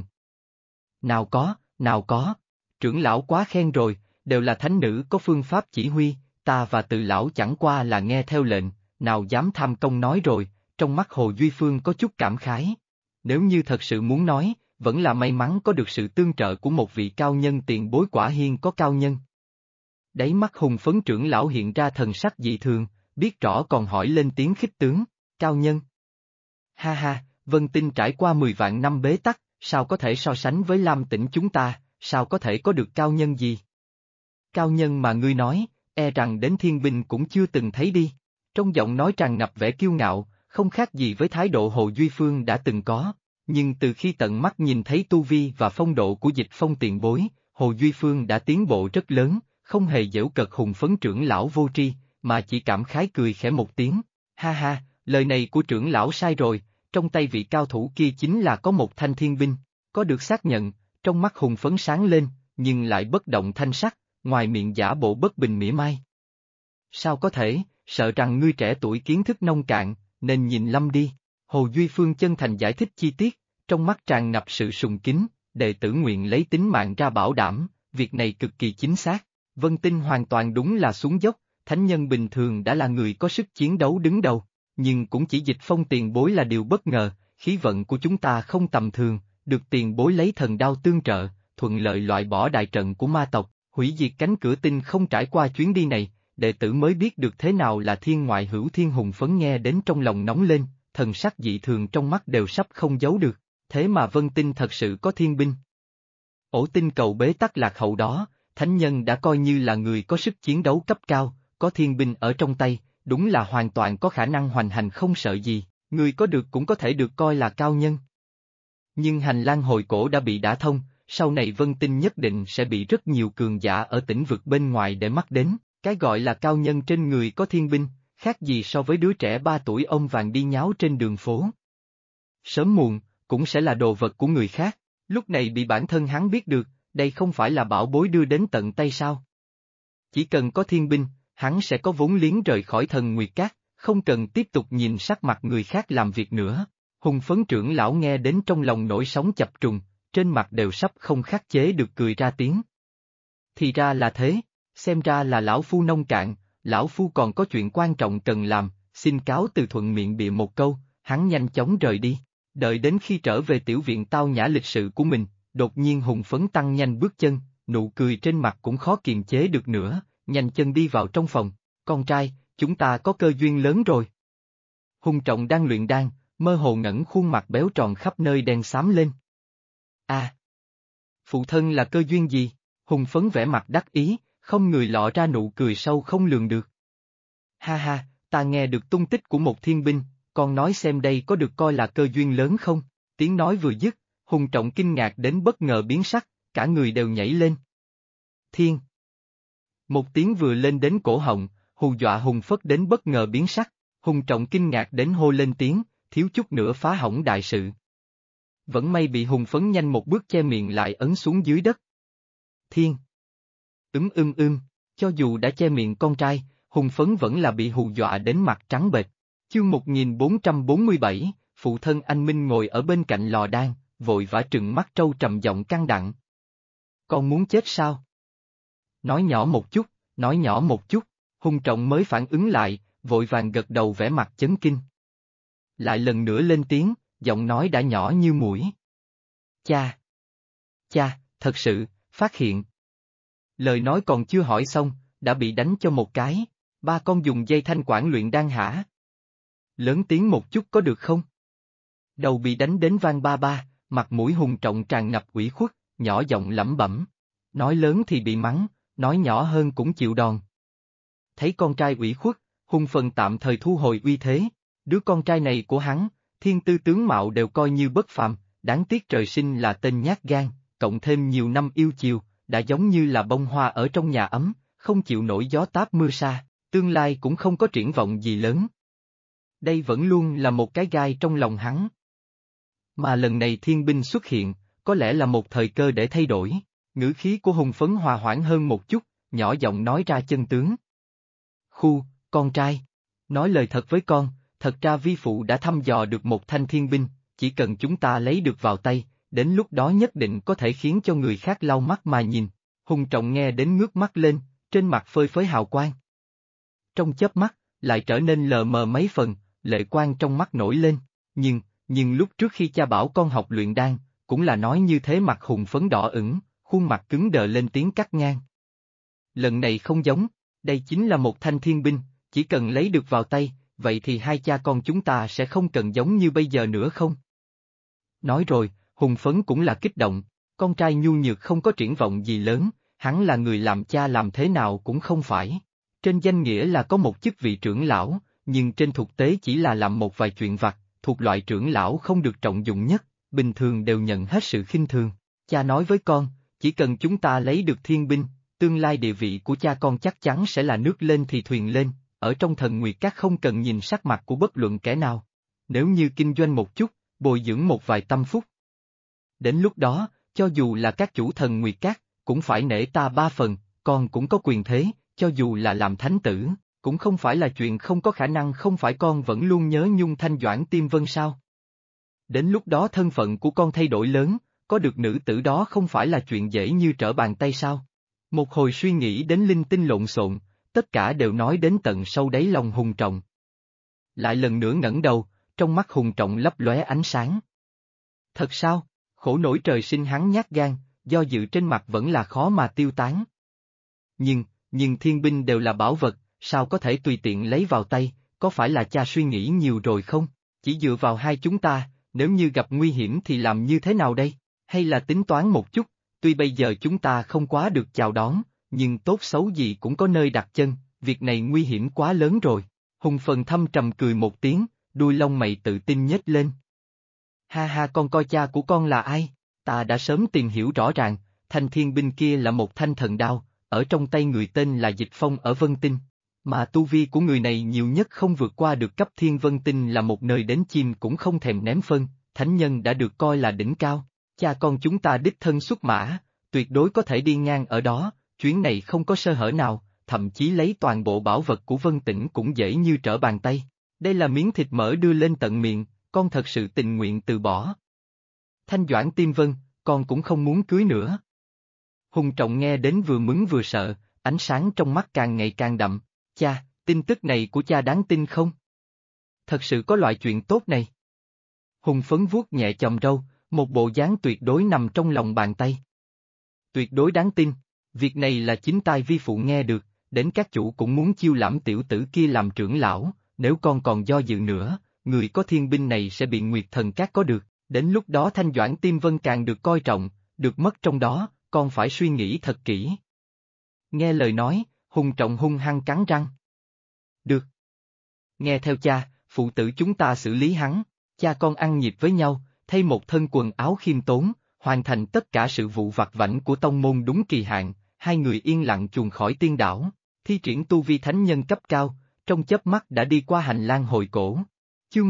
Nào có, trưởng lão quá khen rồi, đều là thánh nữ có phương pháp chỉ huy, ta và Từ lão chẳng qua là nghe theo lệnh, nào dám tham công nói rồi, trong mắt Hồ Duy Phương có chút cảm khái. Nếu như thật sự muốn nói, vẫn là may mắn có được sự tương trợ của một vị cao nhân, tiền bối quả hiên có cao nhân. Đáy mắt hùng phấn trưởng lão hiện ra thần sắc dị thường, biết rõ còn hỏi lên tiếng khích tướng, Cao nhân. Ha ha, Vân Tinh trải qua 10 vạn năm bế tắc, sao có thể so sánh với Lam Tĩnh chúng ta, sao có thể có được cao nhân gì? Cao nhân mà ngươi nói, e rằng đến thiên binh cũng chưa từng thấy đi. Trong giọng nói tràn ngập vẻ kiêu ngạo, không khác gì với thái độ Hồ Duy Phương đã từng có. Nhưng từ khi tận mắt nhìn thấy tu vi và phong độ của Dịch Phong tiền bối, Hồ Duy Phương đã tiến bộ rất lớn, không hề giễu cợt Hùng Phấn trưởng lão vô tri, mà chỉ cảm khái cười khẽ một tiếng. Ha ha, lời này của trưởng lão sai rồi, trong tay vị cao thủ kia chính là có một thanh thiên binh. Có được xác nhận, trong mắt Hùng Phấn sáng lên, nhưng lại bất động thanh sắc, ngoài miệng giả bộ bất bình mỉa mai. Sao có thể, sợ rằng ngươi trẻ tuổi kiến thức nông cạn, nên nhìn lầm đi. Hồ Duy Phương chân thành giải thích chi tiết, trong mắt tràn ngập sự sùng kính, đệ tử nguyện lấy tính mạng ra bảo đảm, việc này cực kỳ chính xác. Vân Tinh hoàn toàn đúng là xuống dốc, thánh nhân bình thường đã là người có sức chiến đấu đứng đầu, nhưng cũng chỉ Dịch Phong tiền bối là điều bất ngờ, khí vận của chúng ta không tầm thường, được tiền bối lấy thần đao tương trợ, thuận lợi loại bỏ đại trận của ma tộc, hủy diệt cánh cửa tinh không. Trải qua chuyến đi này, đệ tử mới biết được thế nào là thiên ngoại hữu thiên. Hùng Phấn nghe đến trong lòng nóng lên, thần sắc dị thường trong mắt đều sắp không giấu được, thế mà Vân Tinh thật sự có thiên binh. Ổ tinh cầu bế tắc lạc hậu đó, thánh nhân đã coi như là người có sức chiến đấu cấp cao, có thiên binh ở trong tay, đúng là hoàn toàn có khả năng hoành hành không sợ gì, người có được cũng có thể được coi là cao nhân. Nhưng hành lang hồi cổ đã bị đả thông, sau này Vân Tinh nhất định sẽ bị rất nhiều cường giả ở tỉnh vực bên ngoài để mắt đến, cái gọi là cao nhân trên người có thiên binh, khác gì so với đứa trẻ 3 tuổi ôm vàng đi nháo trên đường phố. Sớm muộn, cũng sẽ là đồ vật của người khác, lúc này bị bản thân hắn biết được, đây không phải là bảo bối đưa đến tận tay sao. Chỉ cần có thiên binh, hắn sẽ có vốn liếng rời khỏi Thần Nguyệt Cát, không cần tiếp tục nhìn sắc mặt người khác làm việc nữa. Hùng Phấn trưởng lão nghe đến trong lòng nổi sóng chập trùng, trên mặt đều sắp không khắc chế được cười ra tiếng. Thì ra là thế, xem ra là lão phu nông cạn, lão phu còn có chuyện quan trọng cần làm, xin cáo từ. Thuận miệng bịa một câu, hắn nhanh chóng rời đi. Đợi đến khi trở về tiểu viện tao nhã lịch sự của mình, đột nhiên Hùng Phấn tăng nhanh bước chân, nụ cười trên mặt cũng khó kiềm chế được nữa, nhanh chân đi vào trong phòng. Con trai, chúng ta có cơ duyên lớn rồi. Hùng Trọng đang luyện đan, mơ hồ ngẩng khuôn mặt béo tròn khắp nơi đen xám lên. À! Phụ thân là cơ duyên gì? Hùng Phấn vẻ mặt đắc ý, không người lọ ra nụ cười sâu không lường được. Ha ha, ta nghe được tung tích của một thiên binh, con nói xem đây có được coi là cơ duyên lớn không? Tiếng nói vừa dứt, Hùng Trọng kinh ngạc đến bất ngờ biến sắc, cả người đều nhảy lên. Thiên! Một tiếng vừa lên đến cổ họng, hù dọa Hùng Phất đến bất ngờ biến sắc, Hùng Trọng kinh ngạc đến hô lên tiếng, thiếu chút nữa phá hỏng đại sự. Vẫn may bị Hùng Phấn nhanh một bước che miệng lại ấn xuống dưới đất. Thiên! Cho dù đã che miệng con trai, Hùng Phấn vẫn là bị hù dọa đến mặt trắng bệch. Chương 1447, phụ thân anh Minh ngồi ở bên cạnh lò đan, vội vã trừng mắt trâu trầm giọng căng đặng. Con muốn chết sao? Nói nhỏ một chút, nói nhỏ một chút, Hùng Trọng mới phản ứng lại, vội vàng gật đầu vẻ mặt chấn kinh. Lại lần nữa lên tiếng, giọng nói đã nhỏ như muỗi. Cha! Cha, thật sự, phát hiện. Lời nói còn chưa hỏi xong, đã bị đánh cho một cái. Ba con dùng dây thanh quản luyện đan hả? Lớn tiếng một chút có được không? Đầu bị đánh đến vang ba ba, mặt mũi Hùng Trọng tràn ngập ủy khuất, nhỏ giọng lẩm bẩm. Nói lớn thì bị mắng, nói nhỏ hơn cũng chịu đòn. Thấy con trai ủy khuất, Hùng Phần tạm thời thu hồi uy thế. Đứa con trai này của hắn, thiên tư tướng mạo đều coi như bất phàm, đáng tiếc trời sinh là tên nhát gan, cộng thêm nhiều năm yêu chiều, đã giống như là bông hoa ở trong nhà ấm, không chịu nổi gió táp mưa sa, tương lai cũng không có triển vọng gì lớn. Đây vẫn luôn là một cái gai trong lòng hắn. Mà lần này thiên binh xuất hiện, có lẽ là một thời cơ để thay đổi. Ngữ khí của Hùng Phấn hòa hoãn hơn một chút, nhỏ giọng nói ra chân tướng. Khu, con trai, nói lời thật với con, thật ra vi phụ đã thăm dò được một thanh thiên binh, chỉ cần chúng ta lấy được vào tay, đến lúc đó nhất định có thể khiến cho người khác lau mắt mà nhìn. Hùng Trọng nghe đến ngước mắt lên, trên mặt phơi phới hào quang. Trong chớp mắt, lại trở nên lờ mờ mấy phần, lệ quang trong mắt nổi lên, nhưng lúc trước khi cha bảo con học luyện đan, cũng là nói như thế. Mặt Hùng Phấn đỏ ửng, khuôn mặt cứng đờ lên tiếng cắt ngang. Lần này không giống, đây chính là một thanh thiên binh, chỉ cần lấy được vào tay, vậy thì hai cha con chúng ta sẽ không cần giống như bây giờ nữa không? Nói rồi, hùng phấn cũng là kích động, con trai nhu nhược không có triển vọng gì lớn, hắn là người làm cha làm thế nào cũng không phải. Trên danh nghĩa là có một chức vị trưởng lão, nhưng trên thực tế chỉ là làm một vài chuyện vặt, thuộc loại trưởng lão không được trọng dụng nhất, bình thường đều nhận hết sự khinh thường. Cha nói với con, chỉ cần chúng ta lấy được thiên binh, tương lai địa vị của cha con chắc chắn sẽ là nước lên thì thuyền lên, ở trong Thần Nguyệt Các không cần nhìn sắc mặt của bất luận kẻ nào. Nếu như kinh doanh một chút, bồi dưỡng một vài tâm phúc. Đến lúc đó, cho dù là các chủ Thần Nguyệt Các, cũng phải nể ta ba phần, con cũng có quyền thế, cho dù là làm thánh tử, cũng không phải là chuyện không có khả năng, không phải con vẫn luôn nhớ nhung Thanh Doãn Tiêm Vân sao? Đến lúc đó thân phận của con thay đổi lớn, có được nữ tử đó không phải là chuyện dễ như trở bàn tay sao? Một hồi suy nghĩ đến linh tinh lộn xộn, tất cả đều nói đến tận sâu đáy lòng Hùng Trọng. Lại lần nữa ngẩng đầu, trong mắt Hùng Trọng lấp lóe ánh sáng. Thật sao? Khổ nổi trời sinh hắn nhát gan, do dự trên mặt vẫn là khó mà tiêu tán. Nhưng thiên binh đều là bảo vật, sao có thể tùy tiện lấy vào tay, có phải là cha suy nghĩ nhiều rồi không? Chỉ dựa vào hai chúng ta, nếu như gặp nguy hiểm thì làm như thế nào đây? Hay là tính toán một chút, tuy bây giờ chúng ta không quá được chào đón, nhưng tốt xấu gì cũng có nơi đặt chân, việc này nguy hiểm quá lớn rồi. Hùng Phần thâm trầm cười một tiếng, đuôi lông mày tự tin nhếch lên. Ha ha, con coi cha của con là ai? Ta đã sớm tìm hiểu rõ ràng, thanh thiên binh kia là một thanh thần đao, ở trong tay người tên là Dịch Phong ở Vân Tinh. Mà tu vi của người này nhiều nhất không vượt qua được cấp thiên vân tinh, là một nơi đến chim cũng không thèm ném phân, thánh nhân đã được coi là đỉnh cao. Cha con chúng ta đích thân xuất mã, tuyệt đối có thể đi ngang ở đó, chuyến này không có sơ hở nào, thậm chí lấy toàn bộ bảo vật của Vân Tỉnh cũng dễ như trở bàn tay. Đây là miếng thịt mỡ đưa lên tận miệng, con thật sự tình nguyện từ bỏ. Thanh Doãn Tiêm Vân, con cũng không muốn cưới nữa. Hùng Trọng nghe đến vừa mừng vừa sợ, ánh sáng trong mắt càng ngày càng đậm. Cha, tin tức này của cha đáng tin không? Thật sự có loại chuyện tốt này. Hùng Phấn vuốt nhẹ chòm râu, một bộ dáng tuyệt đối nằm trong lòng bàn tay. Tuyệt đối đáng tin, việc này là chính tai vi phụ nghe được, đến các chủ cũng muốn chiêu lãm tiểu tử kia làm trưởng lão, nếu con còn do dự nữa, người có thiên binh này sẽ bị Nguyệt Thần Các có được, đến lúc đó Thanh Doãn Tiêm Vân càng được coi trọng, được mất trong đó, con phải suy nghĩ thật kỹ. Nghe lời nói, Hùng Trọng hung hăng cắn răng. Được. Nghe theo cha, phụ tử chúng ta xử lý hắn, cha con ăn nhịp với nhau, thay một thân quần áo khiêm tốn, hoàn thành tất cả sự vụ vặt vãnh của tông môn đúng kỳ hạn, hai người yên lặng chuồn khỏi tiên đảo, thi triển tu vi thánh nhân cấp cao, trong chớp mắt đã đi qua hành lang hồi cổ. Chương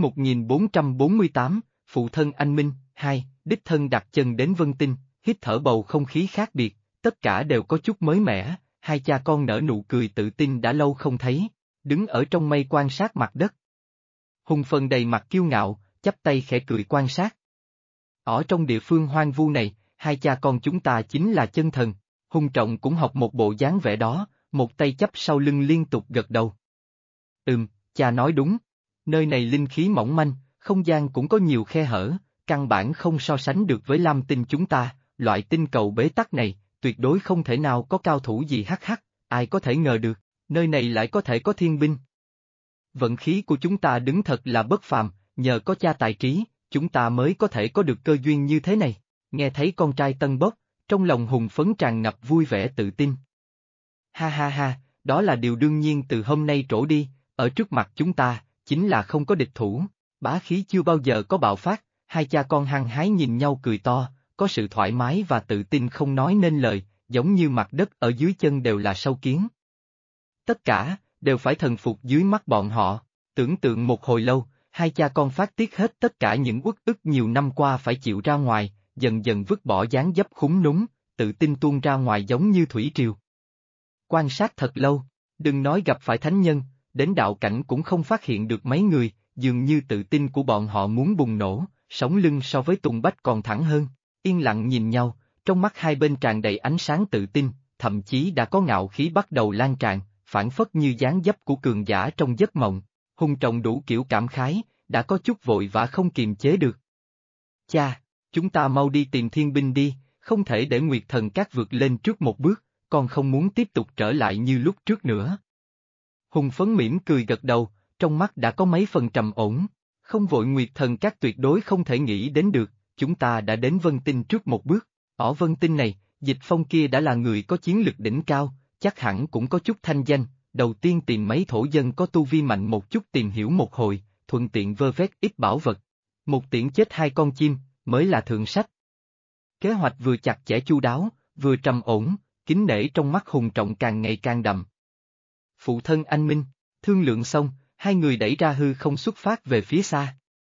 1448, Phụ thân anh Minh, 2, đích thân đặt chân đến Vân Tinh, hít thở bầu không khí khác biệt, tất cả đều có chút mới mẻ, hai cha con nở nụ cười tự tin đã lâu không thấy, đứng ở trong mây quan sát mặt đất. Hùng Phần đầy mặt kiêu ngạo, chắp tay khẽ cười quan sát. Ở trong địa phương hoang vu này, hai cha con chúng ta chính là chân thần. Hùng Trọng cũng học một bộ dáng vẻ đó, một tay chắp sau lưng liên tục gật đầu. Cha nói đúng. Nơi này linh khí mỏng manh, không gian cũng có nhiều khe hở, căn bản không so sánh được với Lam Tinh chúng ta, loại tinh cầu bế tắc này, tuyệt đối không thể nào có cao thủ gì hắc, ai có thể ngờ được, nơi này lại có thể có thiên binh. Vận khí của chúng ta đứng thật là bất phàm, nhờ có cha tài trí, chúng ta mới có thể có được cơ duyên như thế này. Nghe thấy con trai tân bốc, trong lòng Hùng Phấn tràn ngập vui vẻ tự tin. Ha ha ha, đó là điều đương nhiên, từ hôm nay trổ đi, ở trước mặt chúng ta, chính là không có địch thủ, bá khí chưa bao giờ có bạo phát, hai cha con hăng hái nhìn nhau cười to, có sự thoải mái và tự tin không nói nên lời, giống như mặt đất ở dưới chân đều là sâu kiến. Tất cả, đều phải thần phục dưới mắt bọn họ, tưởng tượng một hồi lâu, hai cha con phát tiết hết tất cả những uất ức nhiều năm qua phải chịu ra ngoài, dần dần vứt bỏ dáng dấp khúng núng, tự tin tuôn ra ngoài giống như thủy triều. Quan sát thật lâu, đừng nói gặp phải thánh nhân, đến đạo cảnh cũng không phát hiện được mấy người, dường như tự tin của bọn họ muốn bùng nổ, sống lưng so với Tùng Bách còn thẳng hơn, yên lặng nhìn nhau, trong mắt hai bên tràn đầy ánh sáng tự tin, thậm chí đã có ngạo khí bắt đầu lan tràn, phản phất như dáng dấp của cường giả trong giấc mộng. Hùng Trọng đủ kiểu cảm khái, đã có chút vội vã không kiềm chế được. Cha, chúng ta mau đi tìm thiên binh đi, không thể để Nguyệt Thần Các vượt lên trước một bước, con không muốn tiếp tục trở lại như lúc trước nữa. Hùng Phấn mỉm cười gật đầu, trong mắt đã có mấy phần trầm ổn. Không vội Nguyệt Thần Các tuyệt đối không thể nghĩ đến được, chúng ta đã đến Vân Tinh trước một bước. Ở Vân Tinh này, Dịch Phong kia đã là người có chiến lực đỉnh cao, chắc hẳn cũng có chút thanh danh, đầu tiên tìm mấy thổ dân có tu vi mạnh một chút tìm hiểu một hồi, thuận tiện vơ vét ít bảo vật. Một tiễn chết hai con chim, mới là thượng sách. Kế hoạch vừa chặt chẽ chu đáo, vừa trầm ổn, kính nể trong mắt Hùng Trọng càng ngày càng đậm. Phụ thân anh Minh, thương lượng xong, hai người đẩy ra hư không xuất phát về phía xa.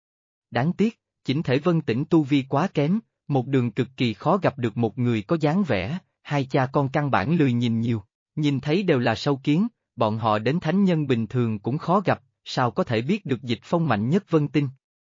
Đáng tiếc, chỉnh thể Vân Tĩnh tu vi quá kém, một đường cực kỳ khó gặp được một người có dáng vẻ, hai cha con căn bản lười nhìn nhiều, nhìn thấy đều là sâu kiến, bọn họ đến thánh nhân bình thường cũng khó gặp, sao có thể biết được Dịch Phong mạnh nhất Vân Tinh.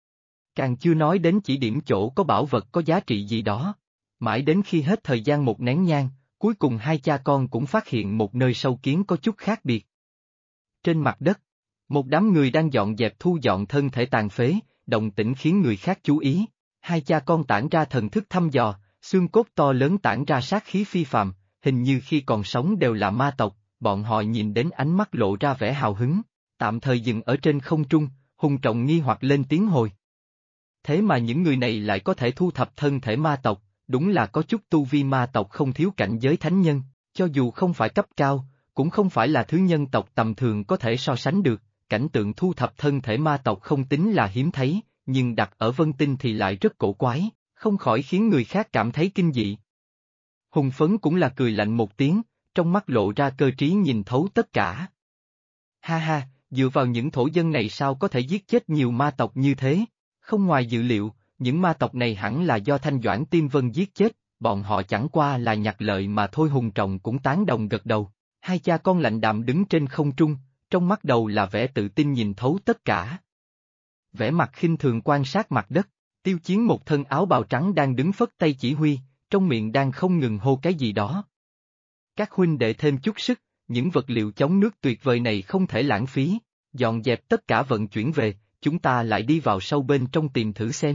Càng chưa nói đến chỉ điểm chỗ có bảo vật có giá trị gì đó. Mãi đến khi hết thời gian một nén nhang, cuối cùng hai cha con cũng phát hiện một nơi sâu kiến có chút khác biệt. Trên mặt đất, một đám người đang dọn dẹp thu dọn thân thể tàn phế, động tĩnh khiến người khác chú ý. Hai cha con tản ra thần thức thăm dò, xương cốt to lớn tản ra sát khí phi phàm, hình như khi còn sống đều là ma tộc, bọn họ nhìn đến ánh mắt lộ ra vẻ hào hứng, tạm thời dừng ở trên không trung, Hùng Trọng nghi hoặc lên tiếng hồi. Thế mà những người này lại có thể thu thập thân thể ma tộc, đúng là có chút tu vi ma tộc không thiếu cảnh giới thánh nhân, cho dù không phải cấp cao, cũng không phải là thứ nhân tộc tầm thường có thể so sánh được, cảnh tượng thu thập thân thể ma tộc không tính là hiếm thấy, nhưng đặt ở Vân Tinh thì lại rất cổ quái, không khỏi khiến người khác cảm thấy kinh dị. Hùng Phấn cũng là cười lạnh một tiếng, trong mắt lộ ra cơ trí nhìn thấu tất cả. Ha ha, dựa vào những thổ dân này sao có thể giết chết nhiều ma tộc như thế? Không ngoài dự liệu, những ma tộc này hẳn là do Thanh Doãn Tiêm Vân giết chết, bọn họ chẳng qua là nhặt lợi mà thôi. Hùng Trọng cũng tán đồng gật đầu. Hai cha con lạnh đạm đứng trên không trung, trong mắt đầu là vẻ tự tin nhìn thấu tất cả. Vẻ mặt khinh thường quan sát mặt đất, Tiêu Chiến một thân áo bào trắng đang đứng phất tay chỉ huy, trong miệng đang không ngừng hô cái gì đó. Các huynh đệ thêm chút sức, những vật liệu chống nước tuyệt vời này không thể lãng phí, dọn dẹp tất cả vận chuyển về, chúng ta lại đi vào sâu bên trong tìm thử xem.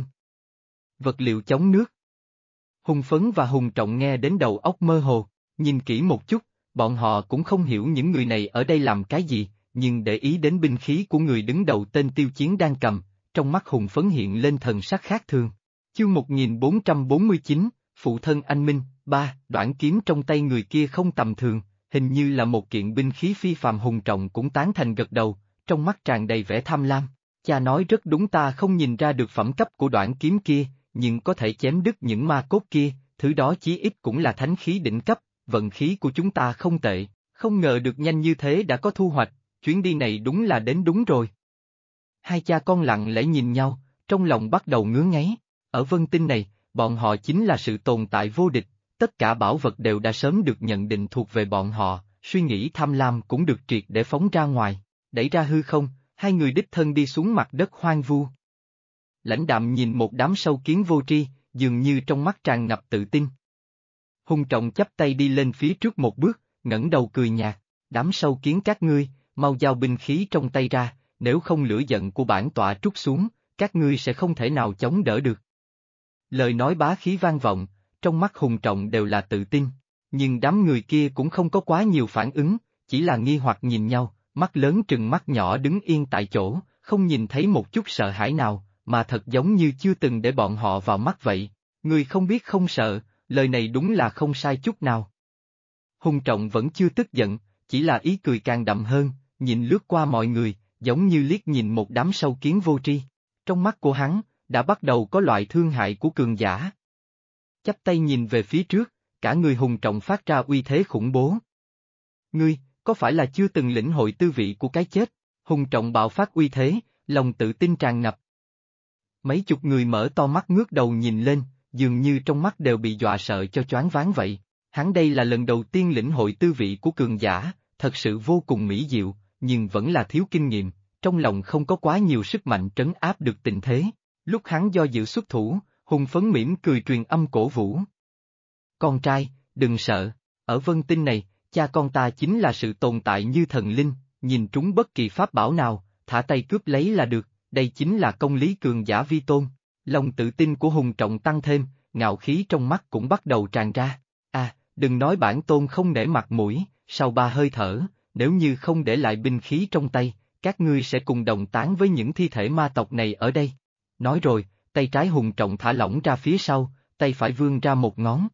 Vật liệu chống nước. Hùng Phấn và Hùng Trọng nghe đến đầu óc mơ hồ, nhìn kỹ một chút, bọn họ cũng không hiểu những người này ở đây làm cái gì, nhưng để ý đến binh khí của người đứng đầu tên Tiêu Chiến đang cầm, trong mắt Hùng Phấn hiện lên thần sắc khác thường. Chương 1449, Phụ thân anh Minh, đoạn kiếm trong tay người kia không tầm thường, hình như là một kiện binh khí phi phàm. Hùng Trọng cũng tán thành gật đầu, trong mắt tràn đầy vẻ tham lam. Cha nói rất đúng, ta không nhìn ra được phẩm cấp của đoạn kiếm kia, nhưng có thể chém đứt những ma cốt kia, thứ đó chí ít cũng là thánh khí đỉnh cấp, vận khí của chúng ta không tệ, không ngờ được nhanh như thế đã có thu hoạch, chuyến đi này đúng là đến đúng rồi. Hai cha con lặng lẽ nhìn nhau, trong lòng bắt đầu ngứa ngáy, ở Vân Tinh này, bọn họ chính là sự tồn tại vô địch, tất cả bảo vật đều đã sớm được nhận định thuộc về bọn họ, suy nghĩ tham lam cũng được triệt để phóng ra ngoài, đẩy ra hư không. Hai người đích thân đi xuống mặt đất hoang vu. Lãnh đạm nhìn một đám sâu kiến vô tri, dường như trong mắt tràn ngập tự tin. Hùng Trọng chắp tay đi lên phía trước một bước, ngẩng đầu cười nhạt, đám sâu kiến các ngươi, mau giao binh khí trong tay ra, nếu không lửa giận của bản tọa trút xuống, các ngươi sẽ không thể nào chống đỡ được. Lời nói bá khí vang vọng, trong mắt Hùng Trọng đều là tự tin, nhưng đám người kia cũng không có quá nhiều phản ứng, chỉ là nghi hoặc nhìn nhau. Mắt lớn trừng mắt nhỏ đứng yên tại chỗ, không nhìn thấy một chút sợ hãi nào, mà thật giống như chưa từng để bọn họ vào mắt vậy. Người không biết không sợ, lời này đúng là không sai chút nào. Hùng Trọng vẫn chưa tức giận, chỉ là ý cười càng đậm hơn, nhìn lướt qua mọi người, giống như liếc nhìn một đám sâu kiến vô tri. Trong mắt của hắn, đã bắt đầu có loại thương hại của cường giả. Chắp tay nhìn về phía trước, cả người Hùng Trọng phát ra uy thế khủng bố. Ngươi, có phải là chưa từng lĩnh hội tư vị của cái chết? Hùng Trọng bạo phát uy thế, lòng tự tin tràn ngập. Mấy chục người mở to mắt ngước đầu nhìn lên, dường như trong mắt đều bị dọa sợ cho choáng váng vậy. Hắn đây là lần đầu tiên lĩnh hội tư vị của cường giả, thật sự vô cùng mỹ diệu, nhưng vẫn là thiếu kinh nghiệm, trong lòng không có quá nhiều sức mạnh trấn áp được tình thế. Lúc hắn do dự xuất thủ, Hùng Phấn mỉm cười truyền âm cổ vũ. Con trai, đừng sợ, ở Vân Tinh này, cha con ta chính là sự tồn tại như thần linh, nhìn trúng bất kỳ pháp bảo nào, thả tay cướp lấy là được, đây chính là công lý cường giả vi tôn. Lòng tự tin của Hùng Trọng tăng thêm, ngạo khí trong mắt cũng bắt đầu tràn ra. Đừng nói bản tôn không nể mặt mũi, sau 3 hơi thở, nếu như không để lại binh khí trong tay, các ngươi sẽ cùng đồng tán với những thi thể ma tộc này ở đây. Nói rồi, tay trái Hùng Trọng thả lỏng ra phía sau, tay phải vươn ra một ngón.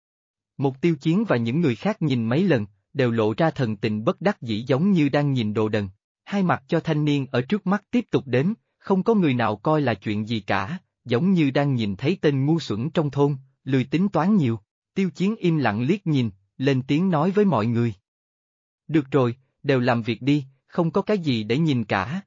Một Tiêu Chiến và những người khác nhìn mấy lần, đều lộ ra thần tình bất đắc dĩ giống như đang nhìn đồ đần. Hai mặt cho thanh niên ở trước mắt tiếp tục đếm, không có người nào coi là chuyện gì cả, giống như đang nhìn thấy tên ngu xuẩn trong thôn, lười tính toán nhiều. Tiêu Chiến im lặng liếc nhìn, lên tiếng nói với mọi người. Được rồi, đều làm việc đi, không có cái gì để nhìn cả.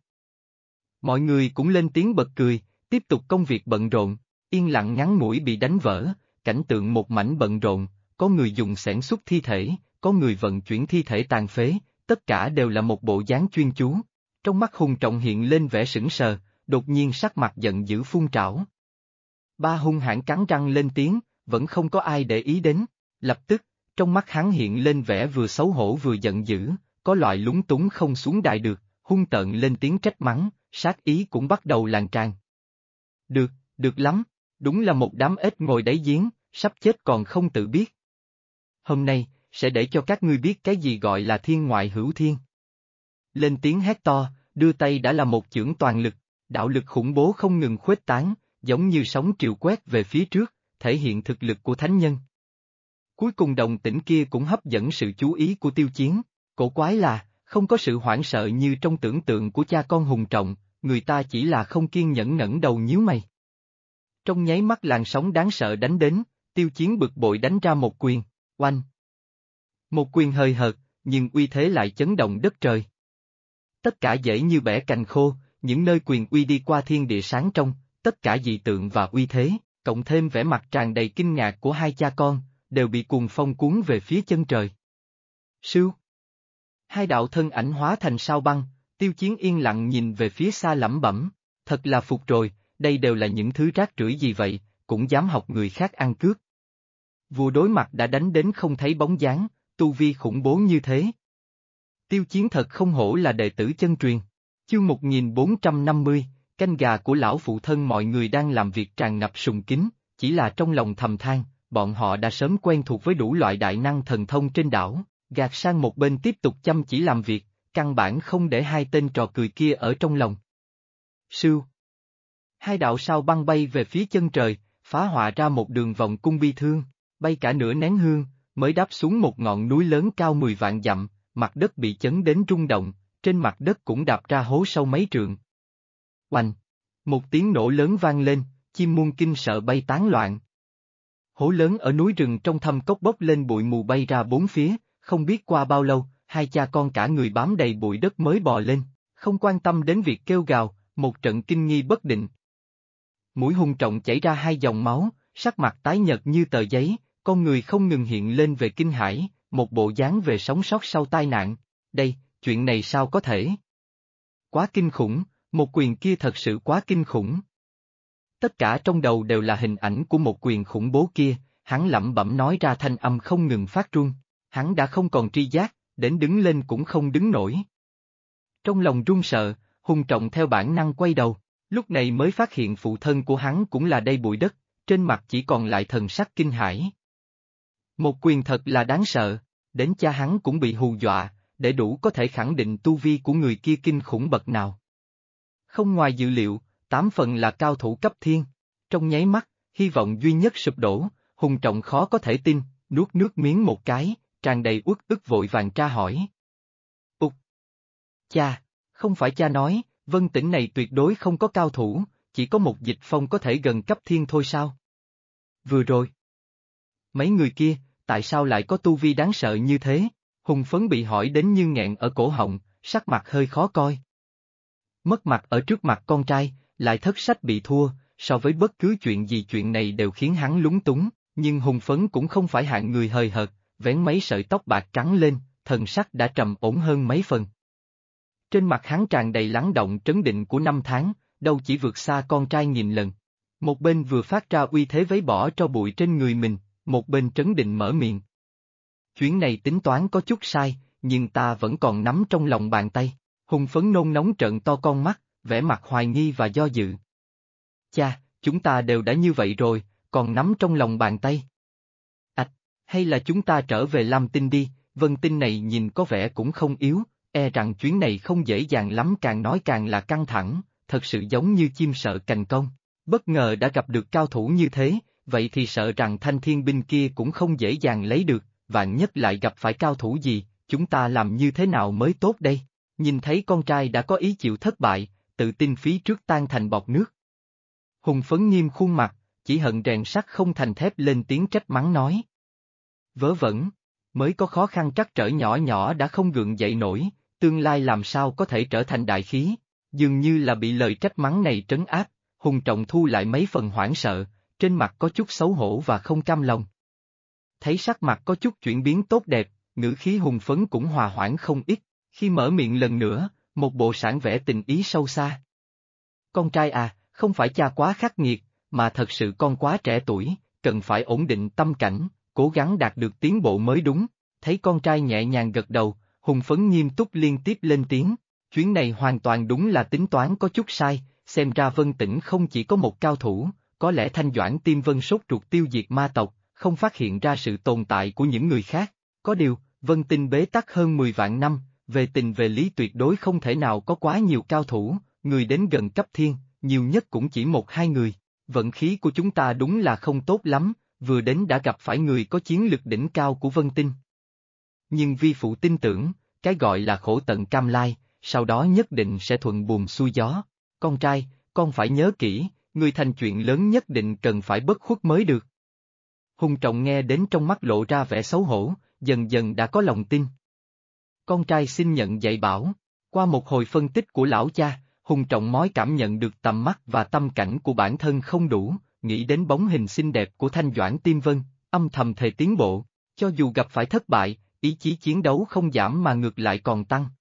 Mọi người cũng lên tiếng bật cười, tiếp tục công việc bận rộn, yên lặng ngắn ngủi bị đánh vỡ, cảnh tượng một mảnh bận rộn, có người dùng xẻng xúc thi thể, có người vận chuyển thi thể tàn phế, tất cả đều là một bộ dáng chuyên chú. Trong mắt Hùng Trọng hiện lên vẻ sững sờ, đột nhiên sắc mặt giận dữ phun trảo. Ba hung hãn cắn răng lên tiếng, vẫn không có ai để ý đến, lập tức, trong mắt hắn hiện lên vẻ vừa xấu hổ vừa giận dữ, có loại lúng túng không xuống đài được, hung tợn lên tiếng trách mắng, sát ý cũng bắt đầu lan tràn. Được, được lắm, đúng là một đám ếch ngồi đáy giếng, sắp chết còn không tự biết. Hôm nay, sẽ để cho các ngươi biết cái gì gọi là thiên ngoại hữu thiên. Lên tiếng hét to, đưa tay đã là một chưởng toàn lực, đạo lực khủng bố không ngừng khuếch tán, giống như sóng triều quét về phía trước, thể hiện thực lực của thánh nhân. Cuối cùng đồng tĩnh kia cũng hấp dẫn sự chú ý của Tiêu Chiến, cổ quái là, không có sự hoảng sợ như trong tưởng tượng của cha con Hùng Trọng, người ta chỉ là không kiên nhẫn ngẩng đầu nhíu mày. Trong nháy mắt làn sóng đáng sợ đánh đến, Tiêu Chiến bực bội đánh ra một quyền, oanh. Một quyền hời hợt, nhưng uy thế lại chấn động đất trời. Tất cả dễ như bẻ cành khô, những nơi quyền uy đi qua thiên địa sáng trong, tất cả dị tượng và uy thế, cộng thêm vẻ mặt tràn đầy kinh ngạc của hai cha con, đều bị cuồng phong cuốn về phía chân trời. Sưu. Hai đạo thân ảnh hóa thành sao băng, Tiêu Chiến yên lặng nhìn về phía xa lẩm bẩm, thật là phục rồi, đây đều là những thứ rác rưởi gì vậy, cũng dám học người khác ăn cướp. Vua đối mặt đã đánh đến không thấy bóng dáng, tu vi khủng bố như thế. Tiêu Chiến thật không hổ là đệ tử chân truyền. Chương 1450, canh gà của lão phụ thân. Mọi người đang làm việc tràn ngập sùng kính, chỉ là trong lòng thầm than, bọn họ đã sớm quen thuộc với đủ loại đại năng thần thông trên đảo, gạt sang một bên tiếp tục chăm chỉ làm việc, căn bản không để hai tên trò cười kia ở trong lòng. Sưu. Hai đạo sao băng bay về phía chân trời, phá họa ra một đường vòng cung bi thương, bay cả nửa nén hương, mới đáp xuống một ngọn núi lớn cao 10 vạn dặm, mặt đất bị chấn đến rung động, trên mặt đất cũng đạp ra hố sâu mấy trượng. Oanh! Một tiếng nổ lớn vang lên, chim muôn kinh sợ bay tán loạn. Hố lớn ở núi rừng trong thâm cốc bốc lên bụi mù bay ra bốn phía, không biết qua bao lâu, hai cha con cả người bám đầy bụi đất mới bò lên, không quan tâm đến việc kêu gào, một trận kinh nghi bất định. Mũi Hùng Trọng chảy ra hai dòng máu, sắc mặt tái nhợt như tờ giấy, con người không ngừng hiện lên về kinh hãi, một bộ dáng về sống sót sau tai nạn. Đây, chuyện này sao có thể? Quá kinh khủng, một quyền kia thật sự quá kinh khủng. Tất cả trong đầu đều là hình ảnh của một quyền khủng bố kia, hắn lẩm bẩm nói ra thanh âm không ngừng phát run, hắn đã không còn tri giác, đến đứng lên cũng không đứng nổi. Trong lòng run sợ, Hùng Trọng theo bản năng quay đầu, lúc này mới phát hiện phụ thân của hắn cũng là đây bụi đất, trên mặt chỉ còn lại thần sắc kinh hãi. Một quyền thật là đáng sợ, đến cha hắn cũng bị hù dọa, để đủ có thể khẳng định tu vi của người kia kinh khủng bậc nào. Không ngoài dự liệu, 8 phần là cao thủ cấp thiên. Trong nháy mắt, hy vọng duy nhất sụp đổ, Hùng Trọng khó có thể tin, nuốt nước miếng một cái, tràn đầy uất ức vội vàng tra hỏi. Ục! Cha! Không phải cha nói, Vân tỉnh này tuyệt đối không có cao thủ, chỉ có một Dịch Phong có thể gần cấp thiên thôi sao? Vừa rồi. Mấy người kia, tại sao lại có tu vi đáng sợ như thế? Hùng Phấn bị hỏi đến như nghẹn ở cổ họng, sắc mặt hơi khó coi. Mất mặt ở trước mặt con trai, lại thất sách bị thua, so với bất cứ chuyện gì chuyện này đều khiến hắn lúng túng, nhưng Hùng Phấn cũng không phải hạng người hời hợt, vén mấy sợi tóc bạc trắng lên, thần sắc đã trầm ổn hơn mấy phần. Trên mặt hắn tràn đầy lắng động trấn định của 5 tháng, đâu chỉ vượt xa con trai nghìn lần. Một bên vừa phát ra uy thế vấy bỏ cho bụi trên người mình, một bên trấn định mở miệng. Chuyến này tính toán có chút sai, nhưng ta vẫn còn nắm trong lòng bàn tay. Hùng Phấn nôn nóng trợn to con mắt, vẻ mặt hoài nghi và do dự. Cha, chúng ta đều đã như vậy rồi, còn nắm trong lòng bàn tay. Hay là chúng ta trở về Lam Tinh đi, Vân Tinh này nhìn có vẻ cũng không yếu, e rằng chuyến này không dễ dàng lắm, càng nói càng là căng thẳng, thật sự giống như chim sợ cành cong. Bất ngờ đã gặp được cao thủ như thế, vậy thì sợ rằng thanh thiên binh kia cũng không dễ dàng lấy được, vạn nhất lại gặp phải cao thủ gì, chúng ta làm như thế nào mới tốt đây? Nhìn thấy con trai đã có ý chịu thất bại, tự tin phí trước tan thành bọt nước. Hùng Phấn nghiêm khuôn mặt, chỉ hận rèn sắt không thành thép, lên tiếng trách mắng nói. Vớ vẩn, mới có khó khăn trắc trở nhỏ nhỏ đã không gượng dậy nổi, tương lai làm sao có thể trở thành đại khí, dường như là bị lời trách mắng này trấn áp, Hùng Trọng thu lại mấy phần hoảng sợ, trên mặt có chút xấu hổ và không cam lòng. Thấy sắc mặt có chút chuyển biến tốt đẹp, ngữ khí Hùng Phấn cũng hòa hoãn không ít, khi mở miệng lần nữa, một bộ sản vẻ tình ý sâu xa. Con trai à, không phải cha quá khắc nghiệt, mà thật sự con quá trẻ tuổi, cần phải ổn định tâm cảnh, cố gắng đạt được tiến bộ mới đúng. Thấy con trai nhẹ nhàng gật đầu, Hùng Phấn nghiêm túc liên tiếp lên tiếng, chuyến này hoàn toàn đúng là tính toán có chút sai, xem ra Vân Tĩnh không chỉ có một cao thủ, có lẽ Thanh Doãn Tiêm Vân sốt ruột tiêu diệt ma tộc, không phát hiện ra sự tồn tại của những người khác. Có điều, Vân Tinh bế tắc hơn 10 vạn năm, về tình về lý tuyệt đối không thể nào có quá nhiều cao thủ, người đến gần cấp thiên, nhiều nhất cũng chỉ 1-2 người. Vận khí của chúng ta đúng là không tốt lắm, vừa đến đã gặp phải người có chiến lực đỉnh cao của Vân Tinh. Nhưng vi phụ tin tưởng, cái gọi là khổ tận cam lai, sau đó nhất định sẽ thuận buồm xuôi gió. Con trai, con phải nhớ kỹ, người thành chuyện lớn nhất định cần phải bất khuất mới được. Hùng Trọng nghe đến trong mắt lộ ra vẻ xấu hổ, dần dần đã có lòng tin. Con trai xin nhận dạy bảo. Qua một hồi phân tích của lão cha, Hùng Trọng mới cảm nhận được tầm mắt và tâm cảnh của bản thân không đủ, nghĩ đến bóng hình xinh đẹp của Thanh Doãn Tiêm Vân, âm thầm thề tiến bộ, cho dù gặp phải thất bại, ý chí chiến đấu không giảm mà ngược lại còn tăng.